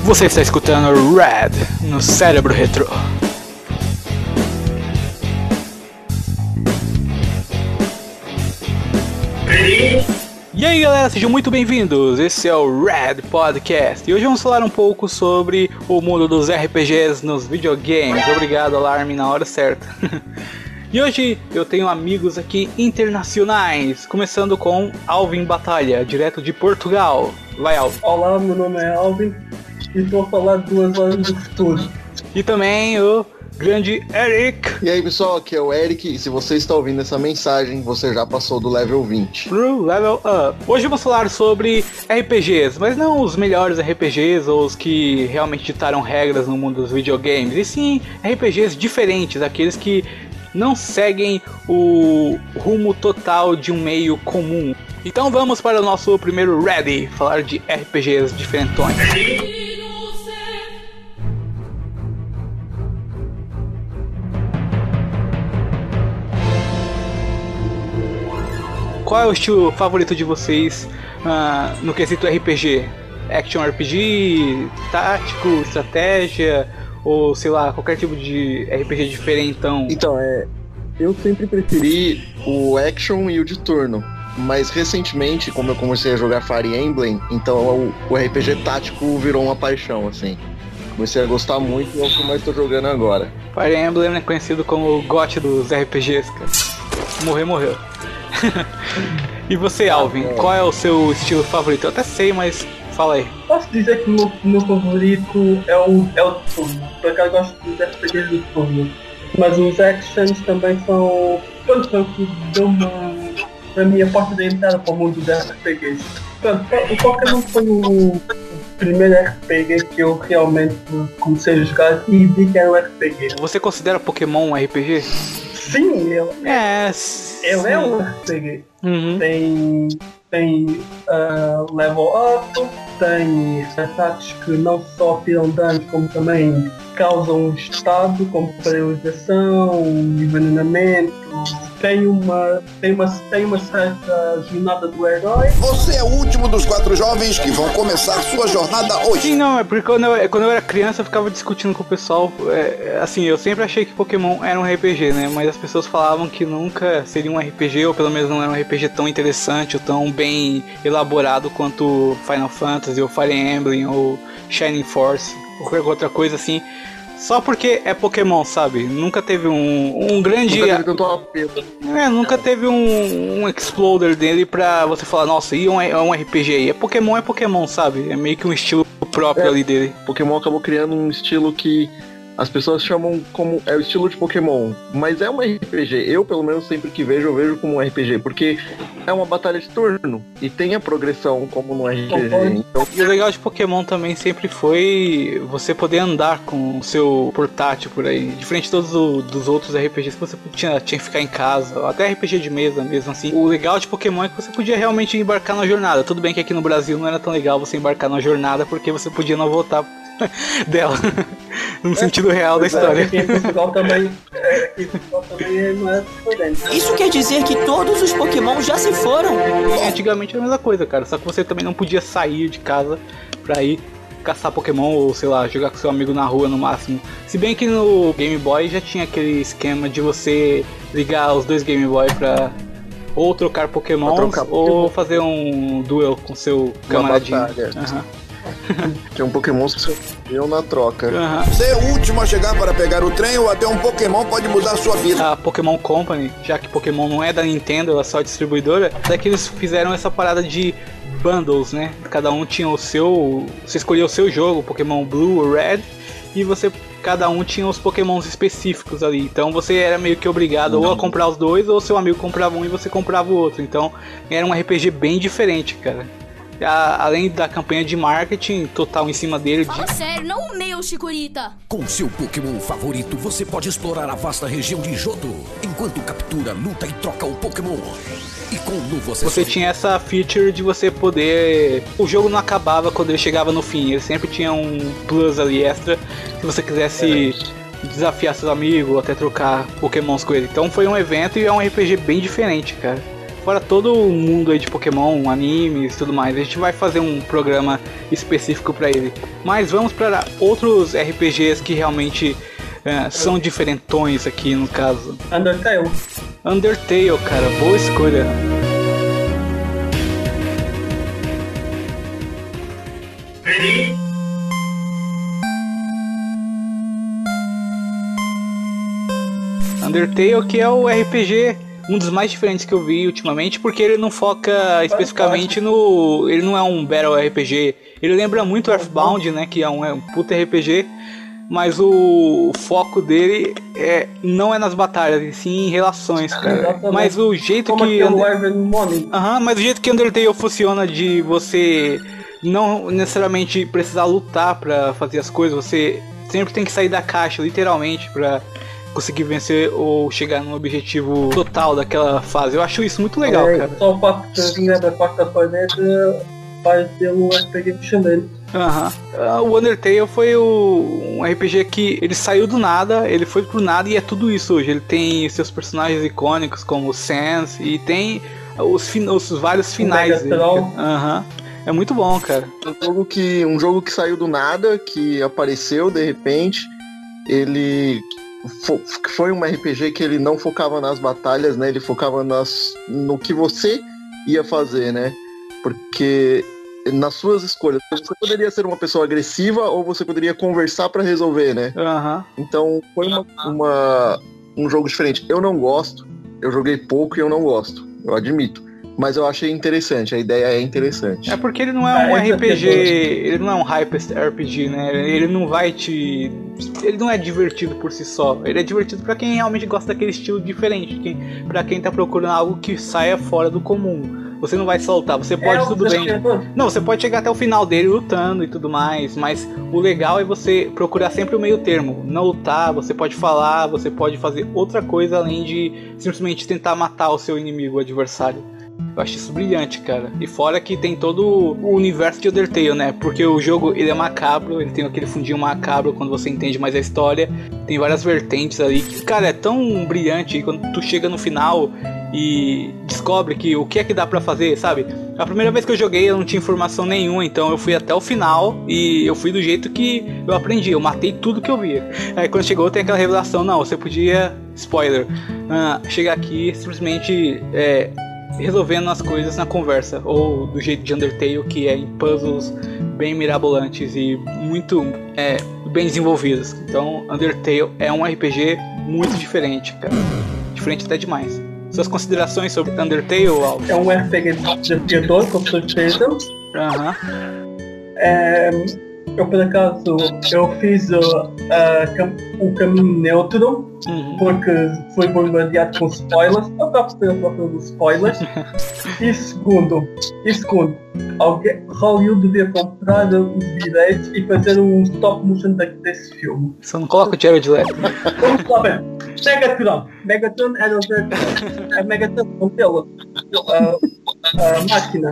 Você está escutando Red no Cérebro Retro. E aí galera, sejam muito bem-vindos, esse é o Red Podcast e hoje vamos falar um pouco sobre o mundo dos RPGs nos videogames. Obrigado, Alarme, na hora certa. E hoje eu tenho amigos aqui internacionais, começando com Alvin Batalha, direto de Portugal. Vai, Alvin. Olá, meu nome é Alvin e estou a falar de 2 horas do futuro. E também o grande Eric. E aí pessoal, aqui é o Eric e se você está ouvindo essa mensagem, você já passou do level 20. Pro level up. Hoje vamos falar sobre RPGs, mas não os melhores RPGs ou os que realmente ditaram regras no mundo dos videogames, e sim RPGs diferentes, aqueles que não seguem o rumo total de um meio comum. Então vamos para o nosso primeiro Ready, falar de RPGs diferentões. Qual é o estilo favorito de vocês no quesito RPG? Action RPG, tático, estratégia, ou sei lá, qualquer tipo de RPG diferentão? Então, eu sempre preferi o action e o de turno, mas recentemente, como eu comecei a jogar Fire Emblem, então o RPG tático virou uma paixão, assim. Comecei a gostar muito e é o que eu mais tô jogando agora. Fire Emblem é conhecido como o GOT dos RPGs, cara. Morreu. E você, Alvin, qual é o seu estilo favorito? Eu até sei, mas fala aí. Posso dizer que o meu favorito é o turno, porque eu gosto dos RPGs do turno. Mas os actions também são... Para mim, a porta de entrada para o mundo dos RPGs. Portanto, o Pokémon foi o primeiro RPG que eu realmente comecei a jogar e vi que era um RPG. Você considera Pokémon um RPG? Sim, ele é um RPG. Uhum. Tem level up, tem ataques que não só tiram danos, como também causam estado, como paralisação, envenenamento. Tem uma certa jornada do herói. Você é o último dos 4 jovens que vão começar sua jornada hoje. Sim, não, é porque quando eu era criança eu ficava discutindo com o pessoal. Assim, eu sempre achei que Pokémon era um RPG, né? Mas as pessoas falavam que nunca seria um RPG, ou pelo menos não era um RPG tão interessante, ou tão bem elaborado quanto Final Fantasy, ou Fire Emblem, ou Shining Force, ou qualquer outra coisa assim. Só porque é Pokémon, sabe? Nunca teve um grande... Nunca teve tanto apelo. Nunca teve um exploder dele pra você falar, nossa, e é um RPG aí. É Pokémon, sabe? É meio que um estilo próprio ali dele. Pokémon acabou criando um estilo que as pessoas chamam como... É o estilo de Pokémon, mas é um RPG. Eu, pelo menos, sempre que vejo, eu vejo como um RPG, porque é uma batalha de turno e tem a progressão como no RPG. Então... E o legal de Pokémon também sempre foi você poder andar com o seu portátil por aí. Diferente de todos dos outros RPGs que você tinha que ficar em casa, até RPG de mesa mesmo assim. O legal de Pokémon é que você podia realmente embarcar na jornada. Tudo bem que aqui no Brasil não era tão legal você embarcar na jornada, porque você podia não voltar dela no sentido real da história. Aqui em Portugal também não é diferente. Isso quer dizer que todos os Pokémon já se foram? Antigamente era a mesma coisa, cara, só que você também não podia sair de casa pra ir caçar Pokémon ou, sei lá, jogar com seu amigo na rua no máximo. Se bem que no Game Boy já tinha aquele esquema de você ligar os 2 Game Boy pra ou trocar Pokémons ou fazer um duel com seu camaradinho. Tem um Pokémon que eu na troca. Você é o último a chegar para pegar o trem ou até um Pokémon pode mudar sua vida. A Pokémon Company, já que Pokémon não é da Nintendo, ela é só distribuidora, até que eles fizeram essa parada de bundles, né? Cada um tinha o seu... Você escolhia o seu jogo, Pokémon Blue ou Red, e cada um tinha os Pokémons específicos ali. Então você era meio que obrigado ou a comprar os 2, ou seu amigo comprava um e você comprava o outro. Então era um RPG bem diferente, cara. Além da campanha de marketing total em cima dele. Fala sério, não o meu, Chikorita. Com seu Pokémon favorito, você pode explorar a vasta região de Johto, enquanto captura, luta e troca o Pokémon. E com o novo acessório... Você tinha essa feature de você poder... O jogo não acabava quando ele chegava no fim, ele sempre tinha um plus ali extra, se você quisesse desafiar seus amigos, até trocar Pokémons com ele. Então foi um evento e é um RPG bem diferente, cara. fora todo o mundo aí de Pokémon, animes e tudo mais. A gente vai fazer um programa específico pra ele. Mas vamos para outros RPGs que realmente são diferentões aqui no caso. Undertale, cara, boa escolha. Undertale, que é o RPG, um dos mais diferentes que eu vi ultimamente, porque ele não foca especificamente no... Ele não é um Battle RPG, ele lembra muito Earthbound, né, que é um puta RPG, mas o foco dele não é nas batalhas, e sim em relações, cara. Mas o jeito mas o jeito que Undertale funciona de você não necessariamente precisar lutar pra fazer as coisas, você sempre tem que sair da caixa, literalmente, pra conseguir vencer ou chegar no objetivo total daquela fase. Eu acho isso muito legal, cara. Só o fato de ganhar da quarta planeta faz ter um RPG excelente. O Undertale foi um RPG que ele saiu do nada, ele foi pro nada e é tudo isso hoje. Ele tem seus personagens icônicos como o Sans e tem os vários finais dele. É muito bom, cara. Um jogo que saiu do nada, que apareceu de repente, ele foi um RPG que ele não focava nas batalhas, né? Ele focava no que você ia fazer, né? Porque nas suas escolhas, você poderia ser uma pessoa agressiva ou você poderia conversar pra resolver, né? Então foi um jogo diferente. Eu não gosto, eu joguei pouco e eu não gosto, eu admito. Mas eu achei interessante, a ideia é interessante. É porque ele não é um RPG, ele não é um hyper RPG, né? Ele não vai te... Ele não é divertido por si só. Ele é divertido pra quem realmente gosta daquele estilo diferente. Pra quem tá procurando algo que saia fora do comum. Você não vai soltar, você pode tudo bem. Não, você pode chegar até o final dele lutando e tudo mais. Mas o legal é você procurar sempre o meio termo. Não lutar, você pode falar, você pode fazer outra coisa além de simplesmente tentar matar o seu inimigo, o adversário. Eu acho isso brilhante, cara. E fora que tem todo o universo de Undertale, né? Porque o jogo, ele é macabro, ele tem aquele fundinho macabro quando você entende mais a história. Tem várias vertentes ali. Cara, é tão brilhante quando tu chega no final e descobre que o que é que dá pra fazer, sabe? A primeira vez que eu joguei eu não tinha informação nenhuma, então eu fui até o final e eu fui do jeito que eu aprendi. Eu matei tudo que eu via. Aí quando chegou tem aquela revelação, não, você podia... Spoiler. Chegar aqui simplesmente... resolvendo as coisas na conversa, ou do jeito de Undertale, que é em puzzles bem mirabolantes e muito bem desenvolvidos. Então Undertale é um RPG muito diferente, cara. Diferente até demais. Suas considerações sobre Undertale, Alves? É um RPG desafiador, com certeza. Eu, por acaso, eu fiz o caminho neutro, porque foi bombardeado com spoilers. Eu estava esperando os spoilers. E segundo, Hollywood devia comprar os direitos e fazer um stop motion desse filme. Só não coloca o Jared Leto. Vamos lá ver. Megatron era a Megatron com a máquina.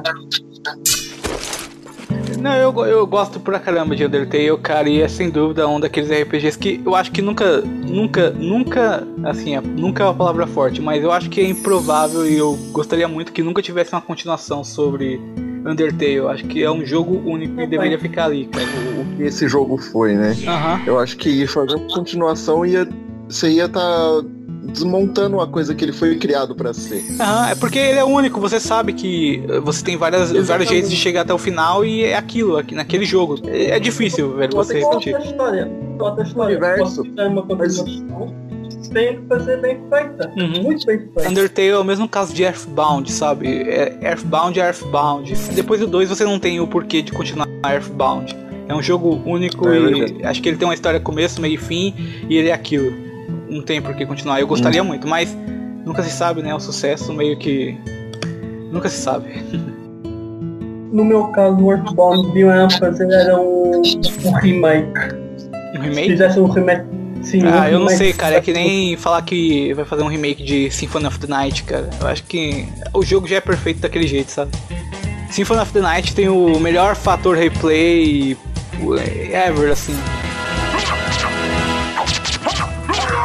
Não, eu gosto pra caramba de Undertale, cara, e é sem dúvida um daqueles RPGs que eu acho que nunca, assim, nunca é uma palavra forte, mas eu acho que é improvável e eu gostaria muito que nunca tivesse uma continuação sobre Undertale. Eu acho que é um jogo único e deveria ficar ali, cara. O que esse jogo foi, né? Eu acho que fazer uma continuação você ia estar desmontando uma coisa que ele foi criado pra ser. É porque ele é único, você sabe que você tem vários jeitos de chegar até o final e é aquilo, naquele jogo. É difícil, velho, você repetir. Outra história. Universo. Uma continuação, tem que fazer bem feita. Muito bem feita. Undertale é o mesmo caso de Earthbound, sabe? Earthbound é Earthbound. Depois do 2 você não tem o porquê de continuar Earthbound. É um jogo único e acho que ele tem uma história começo, meio e fim e ele é aquilo. Não tem por que continuar. Eu gostaria muito, mas nunca se sabe, né? O sucesso meio que... Nunca se sabe. No meu caso, o Earthbound deviam fazer era um remake. Um remake? Se fizesse um remake, sim. Eu não sei, cara. É que nem falar que vai fazer um remake de Symphony of the Night, cara. Eu acho que o jogo já é perfeito daquele jeito, sabe? Symphony of the Night tem o melhor fator replay ever, assim.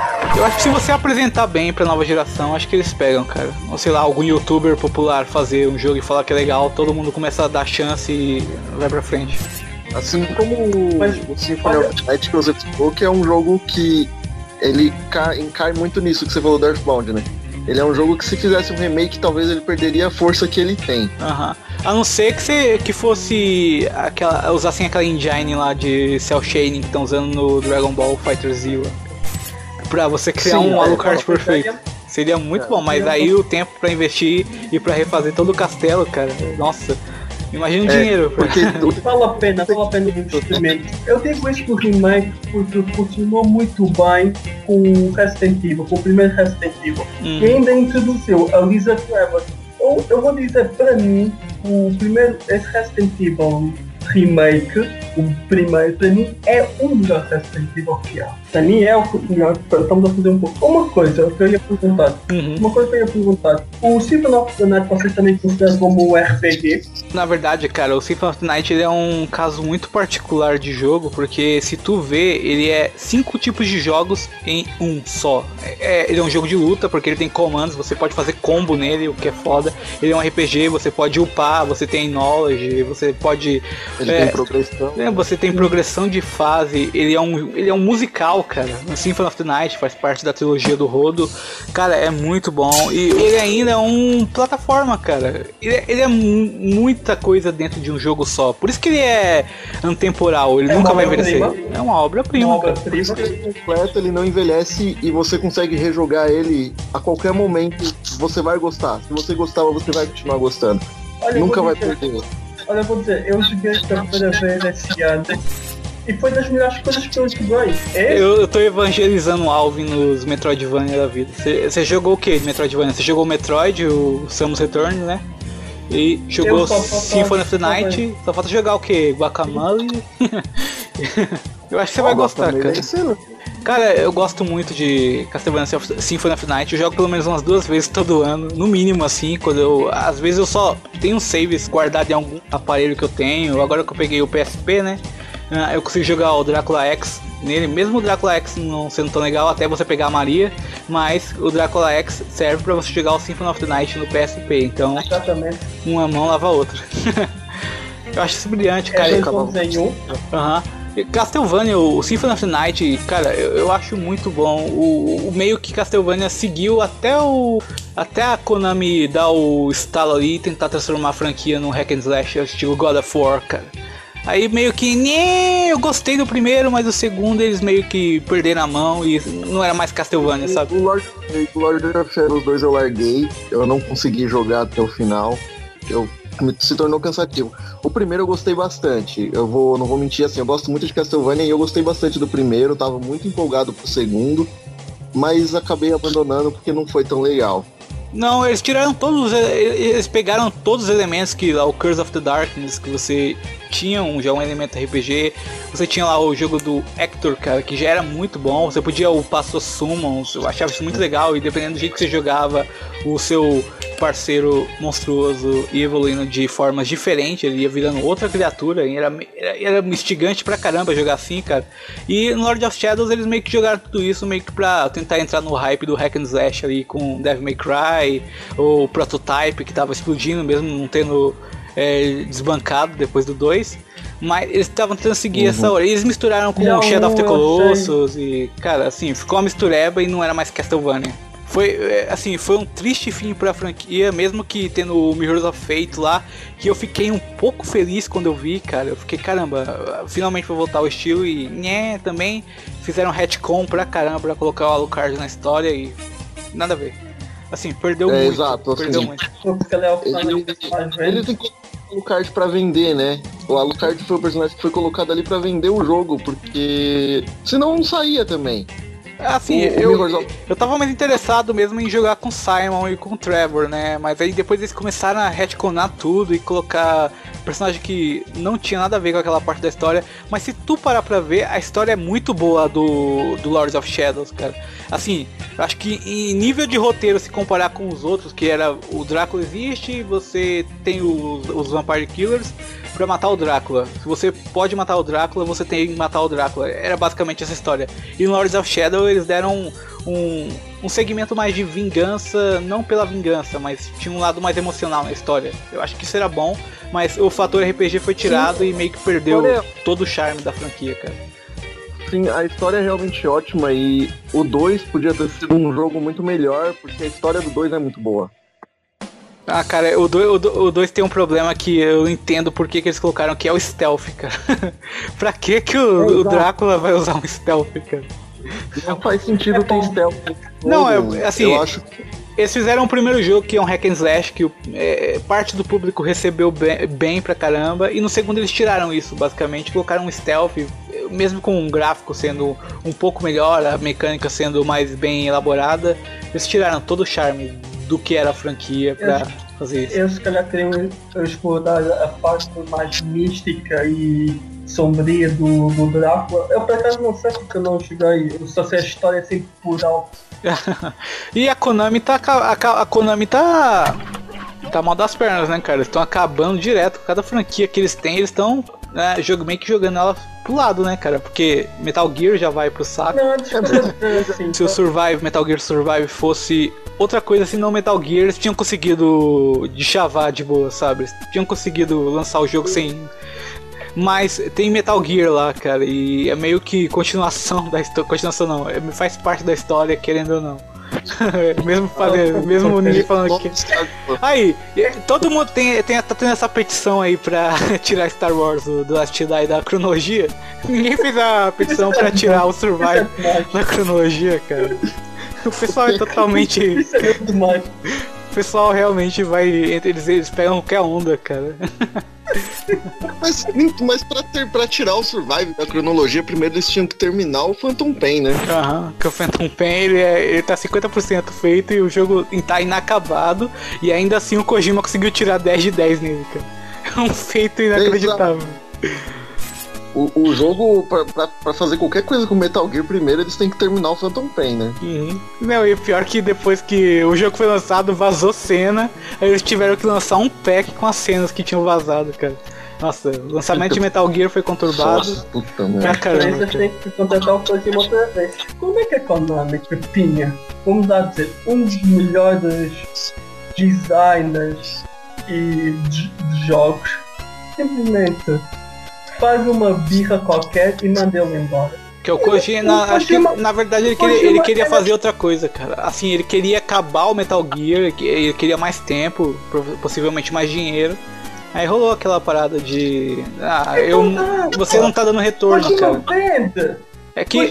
Eu acho que se você apresentar bem pra nova geração, acho que eles pegam, cara. Ou sei lá, algum youtuber popular fazer um jogo e falar que é legal, todo mundo começa a dar chance e vai pra frente. Assim como o Symphony of Night que você falou, que é um jogo que ele cai muito nisso que você falou do Earthbound, né? Ele é um jogo que se fizesse um remake, talvez ele perderia a força que ele tem. Aham. A não ser que fosse usassem aquela engine lá de cel shading que estão usando no Dragon Ball Fighter Z. Pra você criar um Alucard perfeito. Seria muito bom, mas aí o tempo pra investir e pra refazer todo o castelo, cara. Nossa, imagina o dinheiro. Porque vale a pena o investimento. Eu digo isso pro remake porque funcionou muito bem com o Resident Evil, com o primeiro Resident Evil. E ainda introduziu a Lisa Trevor. Eu vou dizer, para mim, esse Resident Evil remake, o primeiro, para mim, é o melhor Resident Evil que há. Para mim é o melhor. Estamos a fazer um pouco. Uma coisa que eu ia perguntar. O Symphony of the Night vocês também consideram como um RPG? Na verdade, cara, o Symphony of the Night ele é um caso muito particular de jogo, porque se tu vê, ele é 5 tipos de jogos em um só. Ele é um jogo de luta, porque ele tem comandos, você pode fazer combo nele, o que é foda. Ele é um RPG, você pode upar, você tem knowledge, você pode... Ele tem progressão. Você tem progressão de fase, ele é um musical, cara. O Symphony of the Night faz parte da trilogia do Rodo. Cara, é muito bom. E ele ainda é um plataforma, cara. Ele é muita coisa dentro de um jogo só. Por isso que ele é antemporal, ele nunca vai envelhecer. É uma obra-prima, cara. Por isso que ele é completo, ele não envelhece e você consegue rejogar ele a qualquer momento. Você vai gostar. Se você gostava, você vai continuar gostando. Nunca vai perder. Olha, eu vou dizer, eu joguei pela primeira vez esse ano e foi das melhores coisas que eu joguei. Eu tô evangelizando o Alvin nos Metroidvania da vida. Você jogou o que de Metroidvania? Você jogou o Metroid, o Samus Return, né? E jogou Symphony of the Night. Só falta jogar o que? Guacamole? Eu acho que você vai gostar, cara. Cara, eu gosto muito de Castlevania Symphony of the Night. Eu jogo pelo menos umas 2 vezes todo ano, no mínimo assim, às vezes eu só tenho saves guardados em algum aparelho que eu tenho. Agora que eu peguei o PSP, né, eu consigo jogar o Drácula X nele, mesmo o Drácula X não sendo tão legal até você pegar a Maria, mas o Drácula X serve pra você jogar o Symphony of the Night no PSP, então uma mão lava a outra. Eu acho isso brilhante, cara. Castlevania, o Symphony of the Night, cara, eu acho muito bom. O meio que Castlevania seguiu até a Konami dar o estalo ali e tentar transformar a franquia num hack and slash estilo God of War, cara. Aí meio que, eu gostei do primeiro, mas o segundo eles meio que perderam a mão e não era mais Castlevania, sabe? O Lord of Shadows 2 eu larguei, eu não consegui jogar até o final. Se tornou cansativo. O primeiro eu gostei bastante. Não vou mentir assim, eu gosto muito de Castlevania e eu gostei bastante do primeiro, tava muito empolgado pro segundo, mas acabei abandonando porque não foi tão legal. Não, eles tiraram eles pegaram todos os elementos que lá, o Curse of the Darkness, que você tinha já um elemento RPG, você tinha lá o jogo do Hector, cara, que já era muito bom, você podia upar suas summons, eu achava isso muito legal, e dependendo do jeito que você jogava, o seu parceiro monstruoso ia evoluindo de formas diferentes, ele ia virando outra criatura, e era instigante pra caramba jogar assim, cara. E no Lord of Shadows eles meio que jogaram tudo isso meio que pra tentar entrar no hype do hack and slash ali com Devil May Cry, ou Prototype, que tava explodindo mesmo não tendo desbancado depois do 2, mas eles estavam tentando seguir essa hora. Eles misturaram com o Shadow of the Colossus e, cara, assim, ficou uma mistureba e não era mais Castlevania. Foi um triste fim pra franquia, mesmo que tendo o Mirrors of Fate lá, que eu fiquei um pouco feliz quando eu vi, cara. Eu fiquei, caramba, finalmente vou voltar ao estilo e, também fizeram retcon pra caramba pra colocar o Alucard na história e nada a ver. Assim, perdeu muito. Exato, perdeu muito. Ele tem o Alucard pra vender, né? O Alucard foi o personagem que foi colocado ali pra vender o jogo, porque senão não saía também. Assim, eu tava mais interessado mesmo em jogar com o Simon e com o Trevor, né? Mas aí depois eles começaram a retconar tudo e colocar personagem que não tinha nada a ver com aquela parte da história, mas se tu parar pra ver, a história é muito boa do Lords of Shadows, cara. Assim, acho que em nível de roteiro, se comparar com os outros, que era o Drácula existe, você tem os Vampire Killers pra matar o Drácula. Se você pode matar o Drácula, você tem que matar o Drácula. Era basicamente essa história. E no Lords of Shadow eles deram um segmento mais de vingança, não pela vingança, mas tinha um lado mais emocional na história. Eu acho que isso era bom, mas o fator RPG foi tirado e meio que perdeu todo o charme da franquia, cara. Sim, a história é realmente ótima e o 2 podia ter sido um jogo muito melhor, porque a história do 2 é muito boa. Ah, cara, o 2 tem um problema que eu entendo por que eles colocaram, que é o stealth, cara. Pra que o Drácula vai usar um stealth, cara? Não faz sentido ter stealth. Não, assim, eu acho que... eles fizeram o primeiro jogo, que é um hack and slash, que parte do público recebeu bem pra caramba, e no segundo eles tiraram isso, basicamente, colocaram um stealth, mesmo com um gráfico sendo um pouco melhor, a mecânica sendo mais bem elaborada, eles tiraram todo o charme do que era a franquia pra fazer isso. Eu se calhar queria explorar a parte mais mística e sombria do Drácula. Eu por acaso não sei porque eu não cheguei, eu só sei a história assim por alto. E a Konami tá mal das pernas, né, cara? Eles estão acabando direto. Cada franquia que eles têm, eles estão meio que jogando ela pro lado, né, cara? Porque Metal Gear já vai pro saco. Não, assim, se o Metal Gear Survive fosse outra coisa assim, não Metal Gear, eles tinham conseguido de chavar de boa, sabe? Eles tinham conseguido lançar o jogo sem... Mas tem Metal Gear lá, cara, e é meio que continuação da história. Continuação não, faz parte da história, querendo ou não. mesmo ninguém falando que. Aí, todo mundo tá tendo essa petição aí pra tirar Star Wars do Last Jedi da cronologia. Ninguém fez a petição pra tirar o Survive da cronologia, cara. O pessoal é totalmente. Isso é muito mais. O pessoal realmente vai. Eles pegam qualquer onda, cara. Mas pra tirar o Survive da cronologia, primeiro eles tinham que terminar o Phantom Pain, né? Aham, que o Phantom Pain ele tá 50% feito e o jogo tá inacabado. E ainda assim o Kojima conseguiu tirar 10 de 10 nele, cara. É um feito inacreditável. O jogo, pra fazer qualquer coisa com Metal Gear, primeiro eles têm que terminar o Phantom Pain, né? Uhum. Não, e pior que depois que o jogo foi lançado, vazou cena, aí eles tiveram que lançar um pack com as cenas que tinham vazado, cara. Nossa, o lançamento de Metal Gear foi conturbado. Nossa, puta merda. Pra caramba. Vocês têm que contratar o Kojima outra vez. Como é que a Konami tinha, vamos dar a dizer, um dos melhores designers de jogos, simplesmente faz uma birra qualquer e manda ele embora? Que o Kojima, acho que na verdade ele queria fazer outra coisa, cara. Assim, ele queria acabar o Metal Gear, ele queria mais tempo, possivelmente mais dinheiro. Aí rolou aquela parada de... você não tá dando retorno, cara. É que...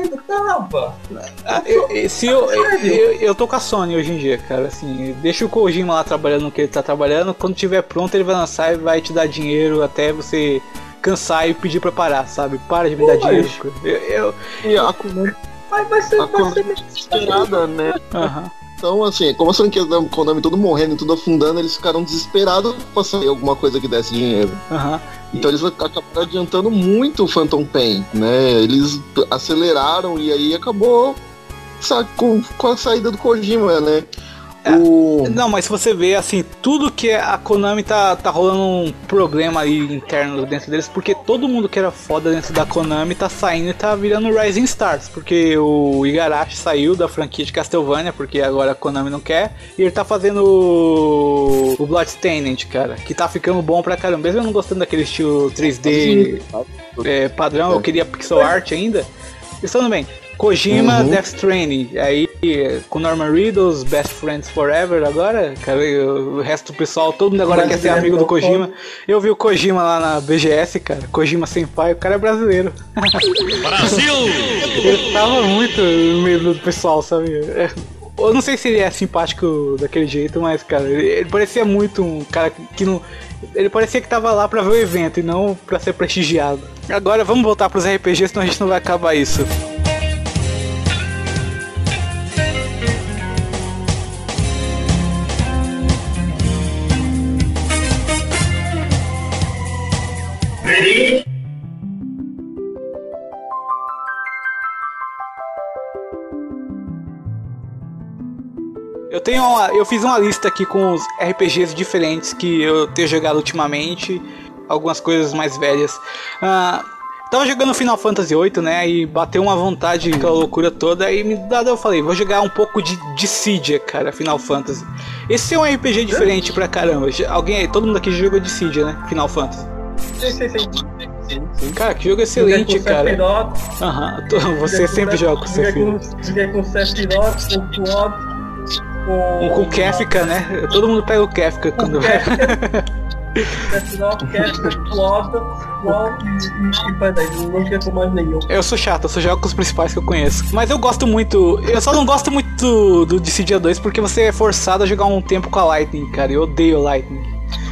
Eu tô com a Sony hoje em dia, cara, assim, deixa o Kojima lá trabalhando no que ele tá trabalhando, quando tiver pronto ele vai lançar e vai te dar dinheiro até você cansar e pedir pra parar, sabe? Para de me dar dinheiro. E a Konami vai ser desesperada, né? Aham. Então, assim, como as franquias da Konami tudo morrendo e tudo afundando, eles ficaram desesperados pra sair alguma coisa que desse dinheiro. Aham. Então eles acabaram adiantando muito o Phantom Pain, né? Eles aceleraram e aí acabou com a saída do Kojima, né? Não, mas se você vê, assim, tudo que a Konami tá rolando um problema aí interno dentro deles, porque todo mundo que era foda dentro da Konami tá saindo e tá virando Rising Stars, porque o Igarashi saiu da franquia de Castlevania, porque agora a Konami não quer, e ele tá fazendo o Bloodstained, cara, que tá ficando bom pra caramba, mesmo eu não gostando daquele estilo 3D padrão, eu queria pixel art ainda, estando bem. Kojima, Death Stranding, aí com Norman Reedus, Best Friends Forever agora, cara, o resto do pessoal, todo mundo agora quer ser amigo do Kojima. Eu vi o Kojima lá na BGS, cara, Kojima Senpai, o cara é brasileiro. Brasil! Ele tava muito no meio do pessoal, sabe? Eu não sei se ele é simpático daquele jeito, mas, cara, ele parecia muito um cara que não... Ele parecia que tava lá pra ver o evento e não pra ser prestigiado. Agora vamos voltar pros RPGs, senão a gente não vai acabar isso. Eu fiz uma lista aqui com os RPGs diferentes que eu tenho jogado ultimamente, algumas coisas mais velhas. Tava jogando Final Fantasy VIII, né, e bateu uma vontade, aquela loucura toda, e eu falei, vou jogar um pouco de Dissidia, cara, Final Fantasy. Esse é um RPG diferente pra caramba. Todo mundo aqui jogou Dissidia, né, Final Fantasy. Sim. Cara, que jogo excelente, cara. Você sempre joga com o Sephiroth. Joguei com o Sephiroth, com o Claude, com o Kefka, né? Todo mundo pega o Kefka quando Sephiroth, Kefka, Claude e peraí, não joguei com mais nenhum. Eu sou chato, eu só jogo com os principais que eu conheço. Mas eu gosto muito. Eu só não gosto muito do Dissidia 2 porque você é forçado a jogar um tempo com a Lightning, cara. Eu odeio Lightning.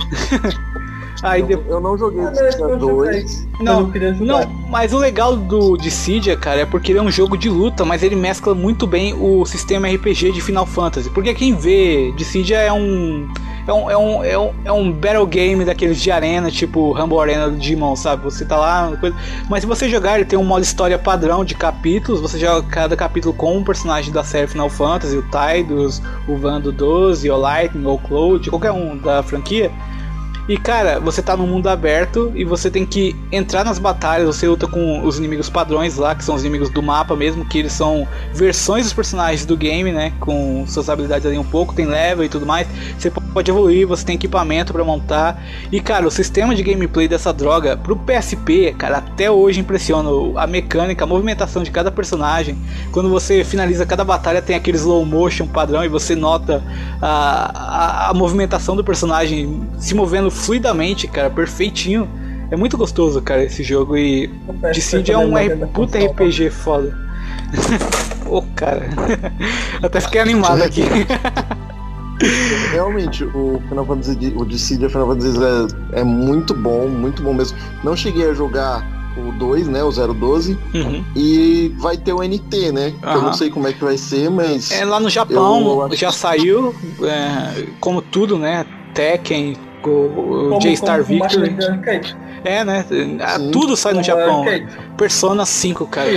Eu não joguei Dissidia 2. Não, mas o legal do Dissidia, cara, é porque ele é um jogo de luta, mas ele mescla muito bem o sistema RPG de Final Fantasy. Porque quem vê, Dissidia é um battle game daqueles de arena, tipo Rumble Arena do Digimon, sabe? Você tá lá, mas se você jogar, ele tem um modo história padrão de capítulos. Você joga cada capítulo com um personagem da série Final Fantasy, o Tidus, o Vando 12, o Lightning, ou o Cloud, qualquer um da franquia. E cara, você tá num mundo aberto e você tem que entrar nas batalhas. Você luta com os inimigos padrões lá, que são os inimigos do mapa mesmo, que eles são versões dos personagens do game, né, com suas habilidades ali um pouco, tem level e tudo mais. Você pode evoluir, você tem equipamento pra montar. E cara, o sistema de gameplay dessa droga pro PSP, cara, até hoje impressiona. A mecânica, a movimentação de cada personagem. Quando você finaliza cada batalha, tem aquele slow motion padrão e você nota a movimentação do personagem se movendo fluidamente, cara, perfeitinho. É muito gostoso, cara, esse jogo. E Dissidia é um puta RPG foda. Cara. Até fiquei animado aqui. Realmente, o Dissidia Final Fantasy é muito bom mesmo. Não cheguei a jogar o 2, né, o 012, e vai ter o NT, né, eu não sei como é que vai ser, mas... Lá no Japão já saiu, como tudo, né, Tekken, o J-Star Victory. Né? Sim, tudo sai no Japão. Persona 5, cara.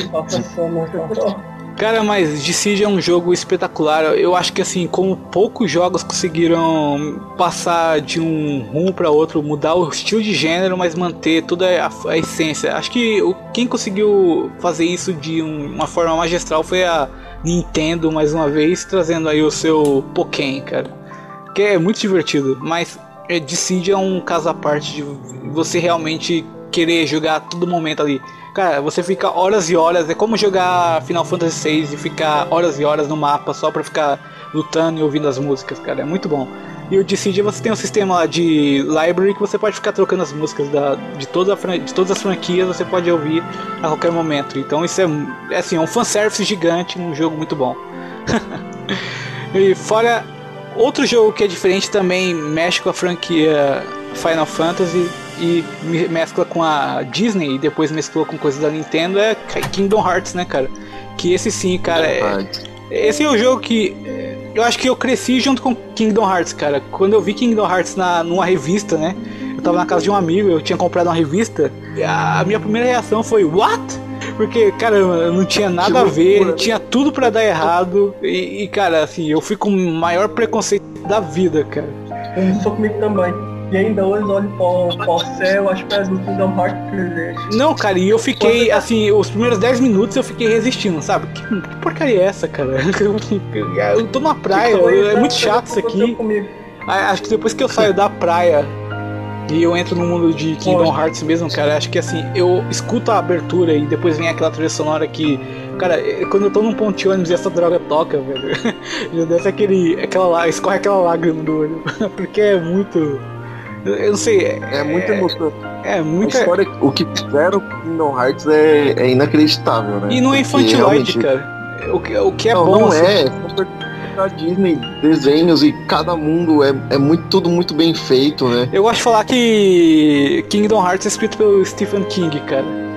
Cara, mas Dissidia é um jogo espetacular. Eu acho que assim, como poucos jogos conseguiram passar de um rumo para outro, mudar o estilo de gênero, mas manter toda a essência. Acho que quem conseguiu fazer isso de uma forma magistral foi a Nintendo, mais uma vez, trazendo aí o seu Pokémon, cara. Que é muito divertido, mas Dissidia é um caso à parte de você realmente querer jogar a todo momento ali. Cara, você fica horas e horas, é como jogar Final Fantasy VI e ficar horas e horas no mapa só pra ficar lutando e ouvindo as músicas, cara, é muito bom. E o Dissidia você tem um sistema lá de library que você pode ficar trocando as músicas de todas as franquias, você pode ouvir a qualquer momento. Então isso é assim, um fanservice gigante, um jogo muito bom. E fora, outro jogo que é diferente também, mexe com a franquia Final Fantasy e mescla com a Disney e depois mesclou com coisas da Nintendo, é Kingdom Hearts, né, cara? Que esse sim, cara, esse é o jogo que eu acho que eu cresci junto com Kingdom Hearts, cara. Quando eu vi Kingdom Hearts numa revista, né, eu tava na casa de um amigo, eu tinha comprado uma revista, e a minha primeira reação foi, what? Porque, cara, não tinha nada a ver, tinha tudo pra dar errado, e cara, assim, eu fui com o maior preconceito da vida, cara. Isso comigo também. E ainda hoje olho para o céu, as pedras do Kingdom Hearts. Não, cara, e eu fiquei, assim, os primeiros 10 minutos eu fiquei resistindo, sabe? Que porcaria é essa, cara? Eu tô na praia, é muito chato isso aqui. Acho que depois que eu saio da praia e eu entro no mundo de Kingdom Hearts mesmo, cara, acho que assim, eu escuto a abertura e depois vem aquela trilha sonora que, cara, quando eu tô num ponto de ônibus e essa droga toca, velho, já desce escorre aquela lágrima do olho, porque é muito... Eu não sei. É muito emocionante. É muito. A história, o que fizeram com Kingdom Hearts é inacreditável, né? E não é infantiloide, cara. O que é bom. Não assim. Da Disney, desenhos e cada mundo tudo muito bem feito, né? Eu gosto de falar que Kingdom Hearts é escrito pelo Stephen King, cara.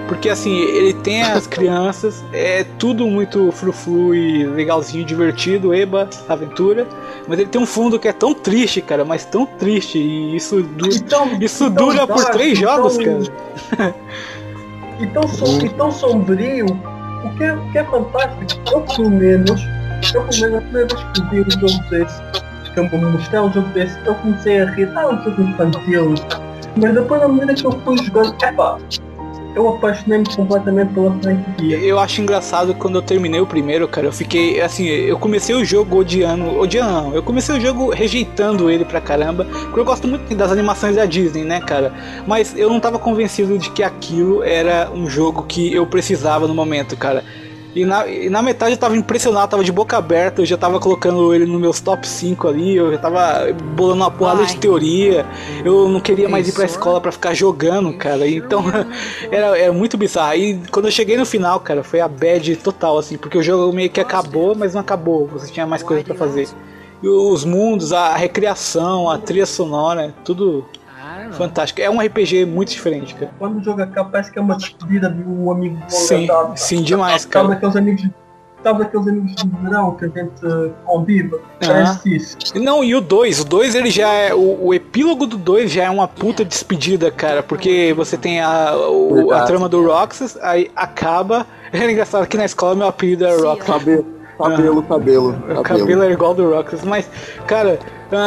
Porque assim, ele tem as crianças, é tudo muito frufru e legalzinho, divertido, eba, aventura. Mas ele tem um fundo que é tão triste, cara, mas tão triste. E isso dura por 3 jogos, cara. E tão sombrio. O que é fantástico, eu pelo menos a primeira vez que vi um jogo desse, que eu me mostrei um jogo desse, eu comecei a rir, um jogo infantil. Mas depois, na medida que eu fui jogando, eu apaixonei-me completamente pela franquia. Eu acho engraçado quando eu terminei o primeiro, cara, eu fiquei, assim, eu comecei o jogo odiando não, eu comecei o jogo rejeitando ele pra caramba, porque eu gosto muito das animações da Disney, né, cara, mas eu não tava convencido de que aquilo era um jogo que eu precisava no momento, cara. E na metade eu tava impressionado, tava de boca aberta, eu já tava colocando ele nos meus top 5 ali, eu já tava bolando uma porrada de teoria, eu não queria mais ir pra escola pra ficar jogando, cara, então era muito bizarro. Aí quando eu cheguei no final, cara, foi a bad total, assim, porque o jogo meio que acabou, mas não acabou, você tinha mais coisa pra fazer. E os mundos, a recriação, a trilha sonora, tudo... fantástico. É um RPG muito diferente, cara. Quando o jogo acaba, parece que é uma despedida de um amigo de longa data. Sim, demais, cara. Sabe daqueles amigos de verão que a gente convive? Parece isso. Não, e o 2 ele já é... O epílogo do 2 já é uma puta despedida, cara, porque você tem a trama do Roxas, aí acaba... É engraçado que na escola meu apelido era Roxas. Cabelo. O cabelo é igual do Roxas, mas, cara...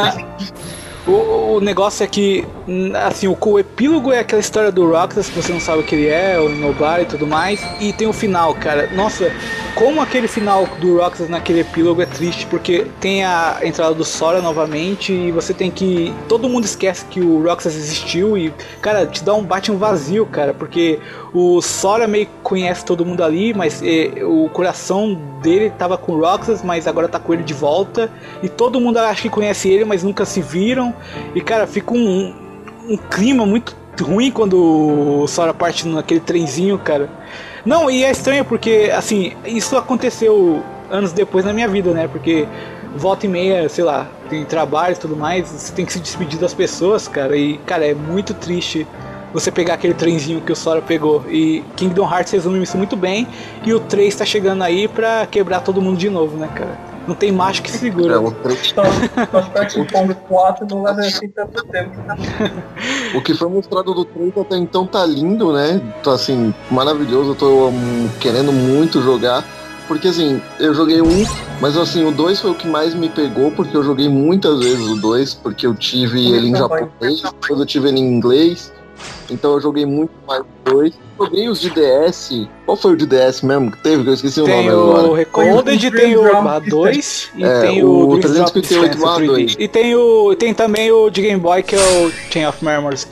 O negócio é que, assim, o epílogo é aquela história do Roxas, que você não sabe o que ele é, o Nobody e tudo mais, e tem o final, cara. Nossa, como aquele final do Roxas naquele epílogo é triste, porque tem a entrada do Sora novamente, e você tem que... Todo mundo esquece que o Roxas existiu, e, cara, bate um vazio, cara, porque o Sora meio que conhece todo mundo ali, mas o coração dele tava com o Roxas, mas agora tá com ele de volta, e todo mundo acha que conhece ele, mas nunca se viram. E cara, fica um clima muito ruim quando o Sora parte naquele trenzinho, cara. Não, e é estranho porque, assim, isso aconteceu anos depois na minha vida, né? Porque volta e meia, sei lá, tem trabalho e tudo mais, você tem que se despedir das pessoas, cara. E, cara, é muito triste você pegar aquele trenzinho que o Sora pegou. E Kingdom Hearts resume isso muito bem. E o 3 tá chegando aí pra quebrar todo mundo de novo, né, cara? Não tem macho que segura. Só espero que o Pong 4 não leve assim tanto tempo. O que foi mostrado do 3 até então tá lindo, né? Tá assim, maravilhoso. Eu tô querendo muito jogar. Porque assim, eu joguei um, mas assim, o 2 foi o que mais me pegou, porque eu joguei muitas vezes o 2, porque eu tive ele em japonês, depois eu tive ele em inglês. Então eu joguei muito mais o 2. Joguei os de DS. Qual foi o de DS mesmo que teve? Que eu esqueci o nome agora. Tem o Recoded, tem o A2 e tem o 358 A2. E tem também o de Game Boy, que é o Chain of Memories.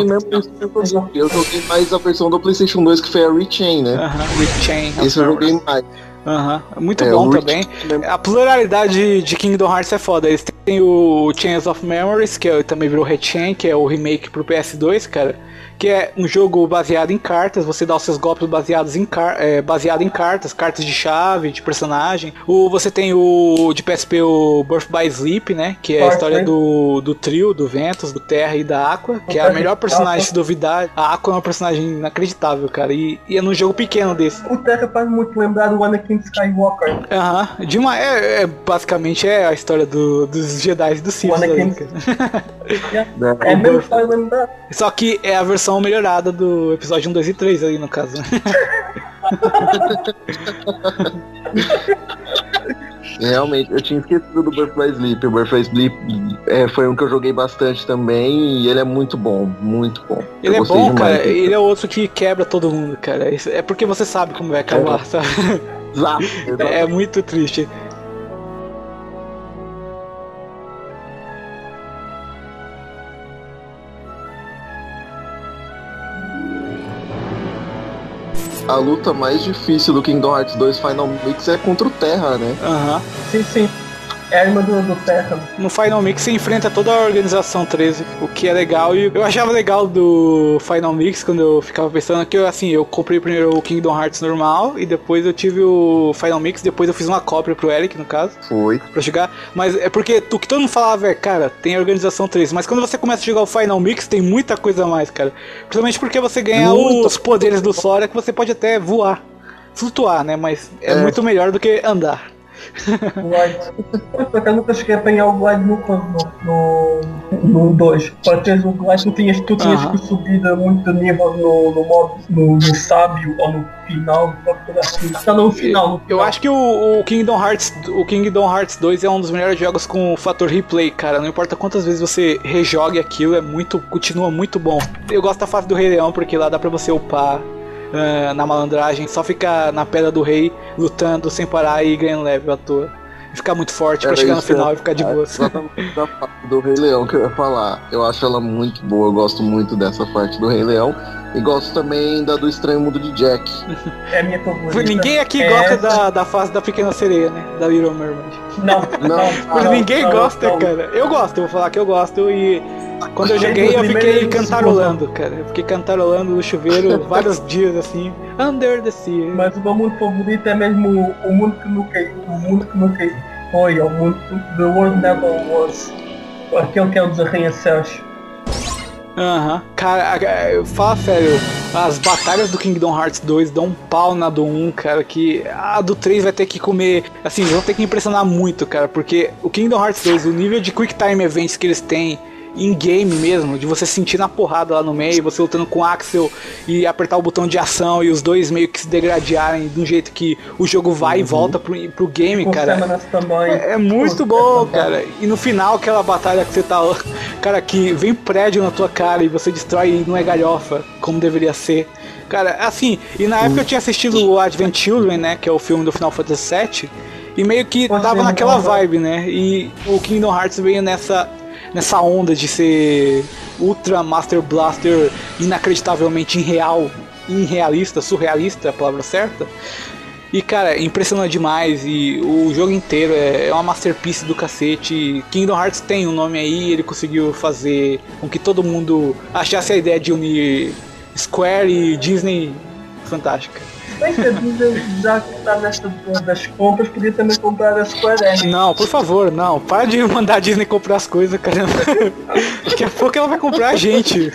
Eu joguei mais a versão do PlayStation 2, que foi a Rechain, né? Rechain. Esse eu joguei mais. Muito bom também. A pluralidade de Kingdom Hearts é foda. Eles têm o Chains of Memories, que também virou Rechain, que é o remake pro PS2, cara. Que é um jogo baseado em cartas, você dá os seus golpes baseado em cartas de chave, de personagem. Você tem o de PSP, o Birth by Sleep, né? Que é a história do trio, do Ventus, do Terra e da Aqua, que é a melhor personagem, se duvidar. A Aqua é uma personagem inacreditável, cara, e é num jogo pequeno desse. O Terra faz muito lembrar do Anakin Skywalker. Basicamente é a história dos Jedi e dos Sith. É mesmo que faz lembrar. Só que é a versão melhorada do episódio 1, 2 e 3 aí, no caso. Realmente, eu tinha esquecido do Birth by Sleep. O Birth by Sleep foi um que eu joguei bastante também, e ele é muito bom, muito bom. Ele é bom, cara, ele é outro que quebra todo mundo, cara. É porque você sabe como vai acabar, sabe? Exato. É muito triste. A luta mais difícil do Kingdom Hearts 2 Final Mix é contra o Terra, né? Sim. É a armadura do Terra. No Final Mix você enfrenta toda a Organização 13, o que é legal. E eu achava legal do Final Mix quando eu ficava pensando que eu comprei primeiro o Kingdom Hearts normal e depois eu tive o Final Mix, depois eu fiz uma cópia pro Eric, no caso. Foi. Pra jogar. Mas é porque o que todo mundo falava é, cara, tem a Organização 13, mas quando você começa a jogar o Final Mix tem muita coisa a mais, cara. Principalmente porque você ganha os poderes do Sora que você pode até voar. Flutuar, né? Mas é muito melhor do que andar. Glide. Por acaso nunca cheguei a apanhar o Glide no 2. Para teres o Glide tu tinhas que subir muito de nível no modo no sábio ou no final. Está no final. Eu acho que o Kingdom Hearts 2 é um dos melhores jogos com o fator replay, cara. Não importa quantas vezes você rejogue aquilo, continua muito bom. Eu gosto da fase do Rei Leão porque lá dá pra você upar. Na malandragem, só ficar na pedra do rei lutando sem parar e ganhando level à toa. E ficar muito forte pra chegar no final e ficar de boa. Exatamente da parte do Rei Leão que eu ia falar. Eu acho ela muito boa, eu gosto muito dessa parte do Rei Leão. E gosto também da do Estranho Mundo de Jack. É a minha favorita. Ninguém aqui gosta da fase da Pequena Sereia, né? Da Little Mermaid. Não. Ninguém gosta, cara. Eu gosto, eu vou falar que eu gosto e... Quando eu joguei, eu fiquei cantarolando, cara. Eu fiquei cantarolando no chuveiro vários dias, assim. Under the Sea. Mas o meu mundo favorito é mesmo o mundo que nunca foi. O mundo The World Never Was. Aquele que é o dos arranha-céus. Cara, fala sério. As batalhas do Kingdom Hearts 2 dão um pau na do 1, cara. Que a do 3 vai ter que comer. Assim, vão ter que impressionar muito, cara. Porque o Kingdom Hearts 2, o nível de Quick Time Events que eles têm in-game mesmo, de você sentir na porrada lá no meio, você lutando com o Axel e apertar o botão de ação e os dois meio que se degradearem de um jeito que o jogo vai e volta pro game, cara. É muito bom, cara. E no final, aquela batalha que você tá, cara, que vem prédio na tua cara e você destrói e não é galhofa, como deveria ser. Cara, assim, e na época eu tinha assistido o Advent Children, né, que é o filme do Final Fantasy VII, e meio que tava naquela vibe, né, e o Kingdom Hearts veio nessa onda de ser Ultra Master Blaster inacreditavelmente irrealista, surrealista, é a palavra certa. E cara, impressiona demais e o jogo inteiro é uma masterpiece do cacete. Kingdom Hearts tem um nome aí, ele conseguiu fazer com que todo mundo achasse a ideia de unir Square e Disney fantástica. Bem que a Disney, já que está nesta das compras, podia também comprar a Square Enix. Não, por favor, não. Para de mandar a Disney comprar as coisas, caramba. Daqui a pouco ela vai comprar a gente.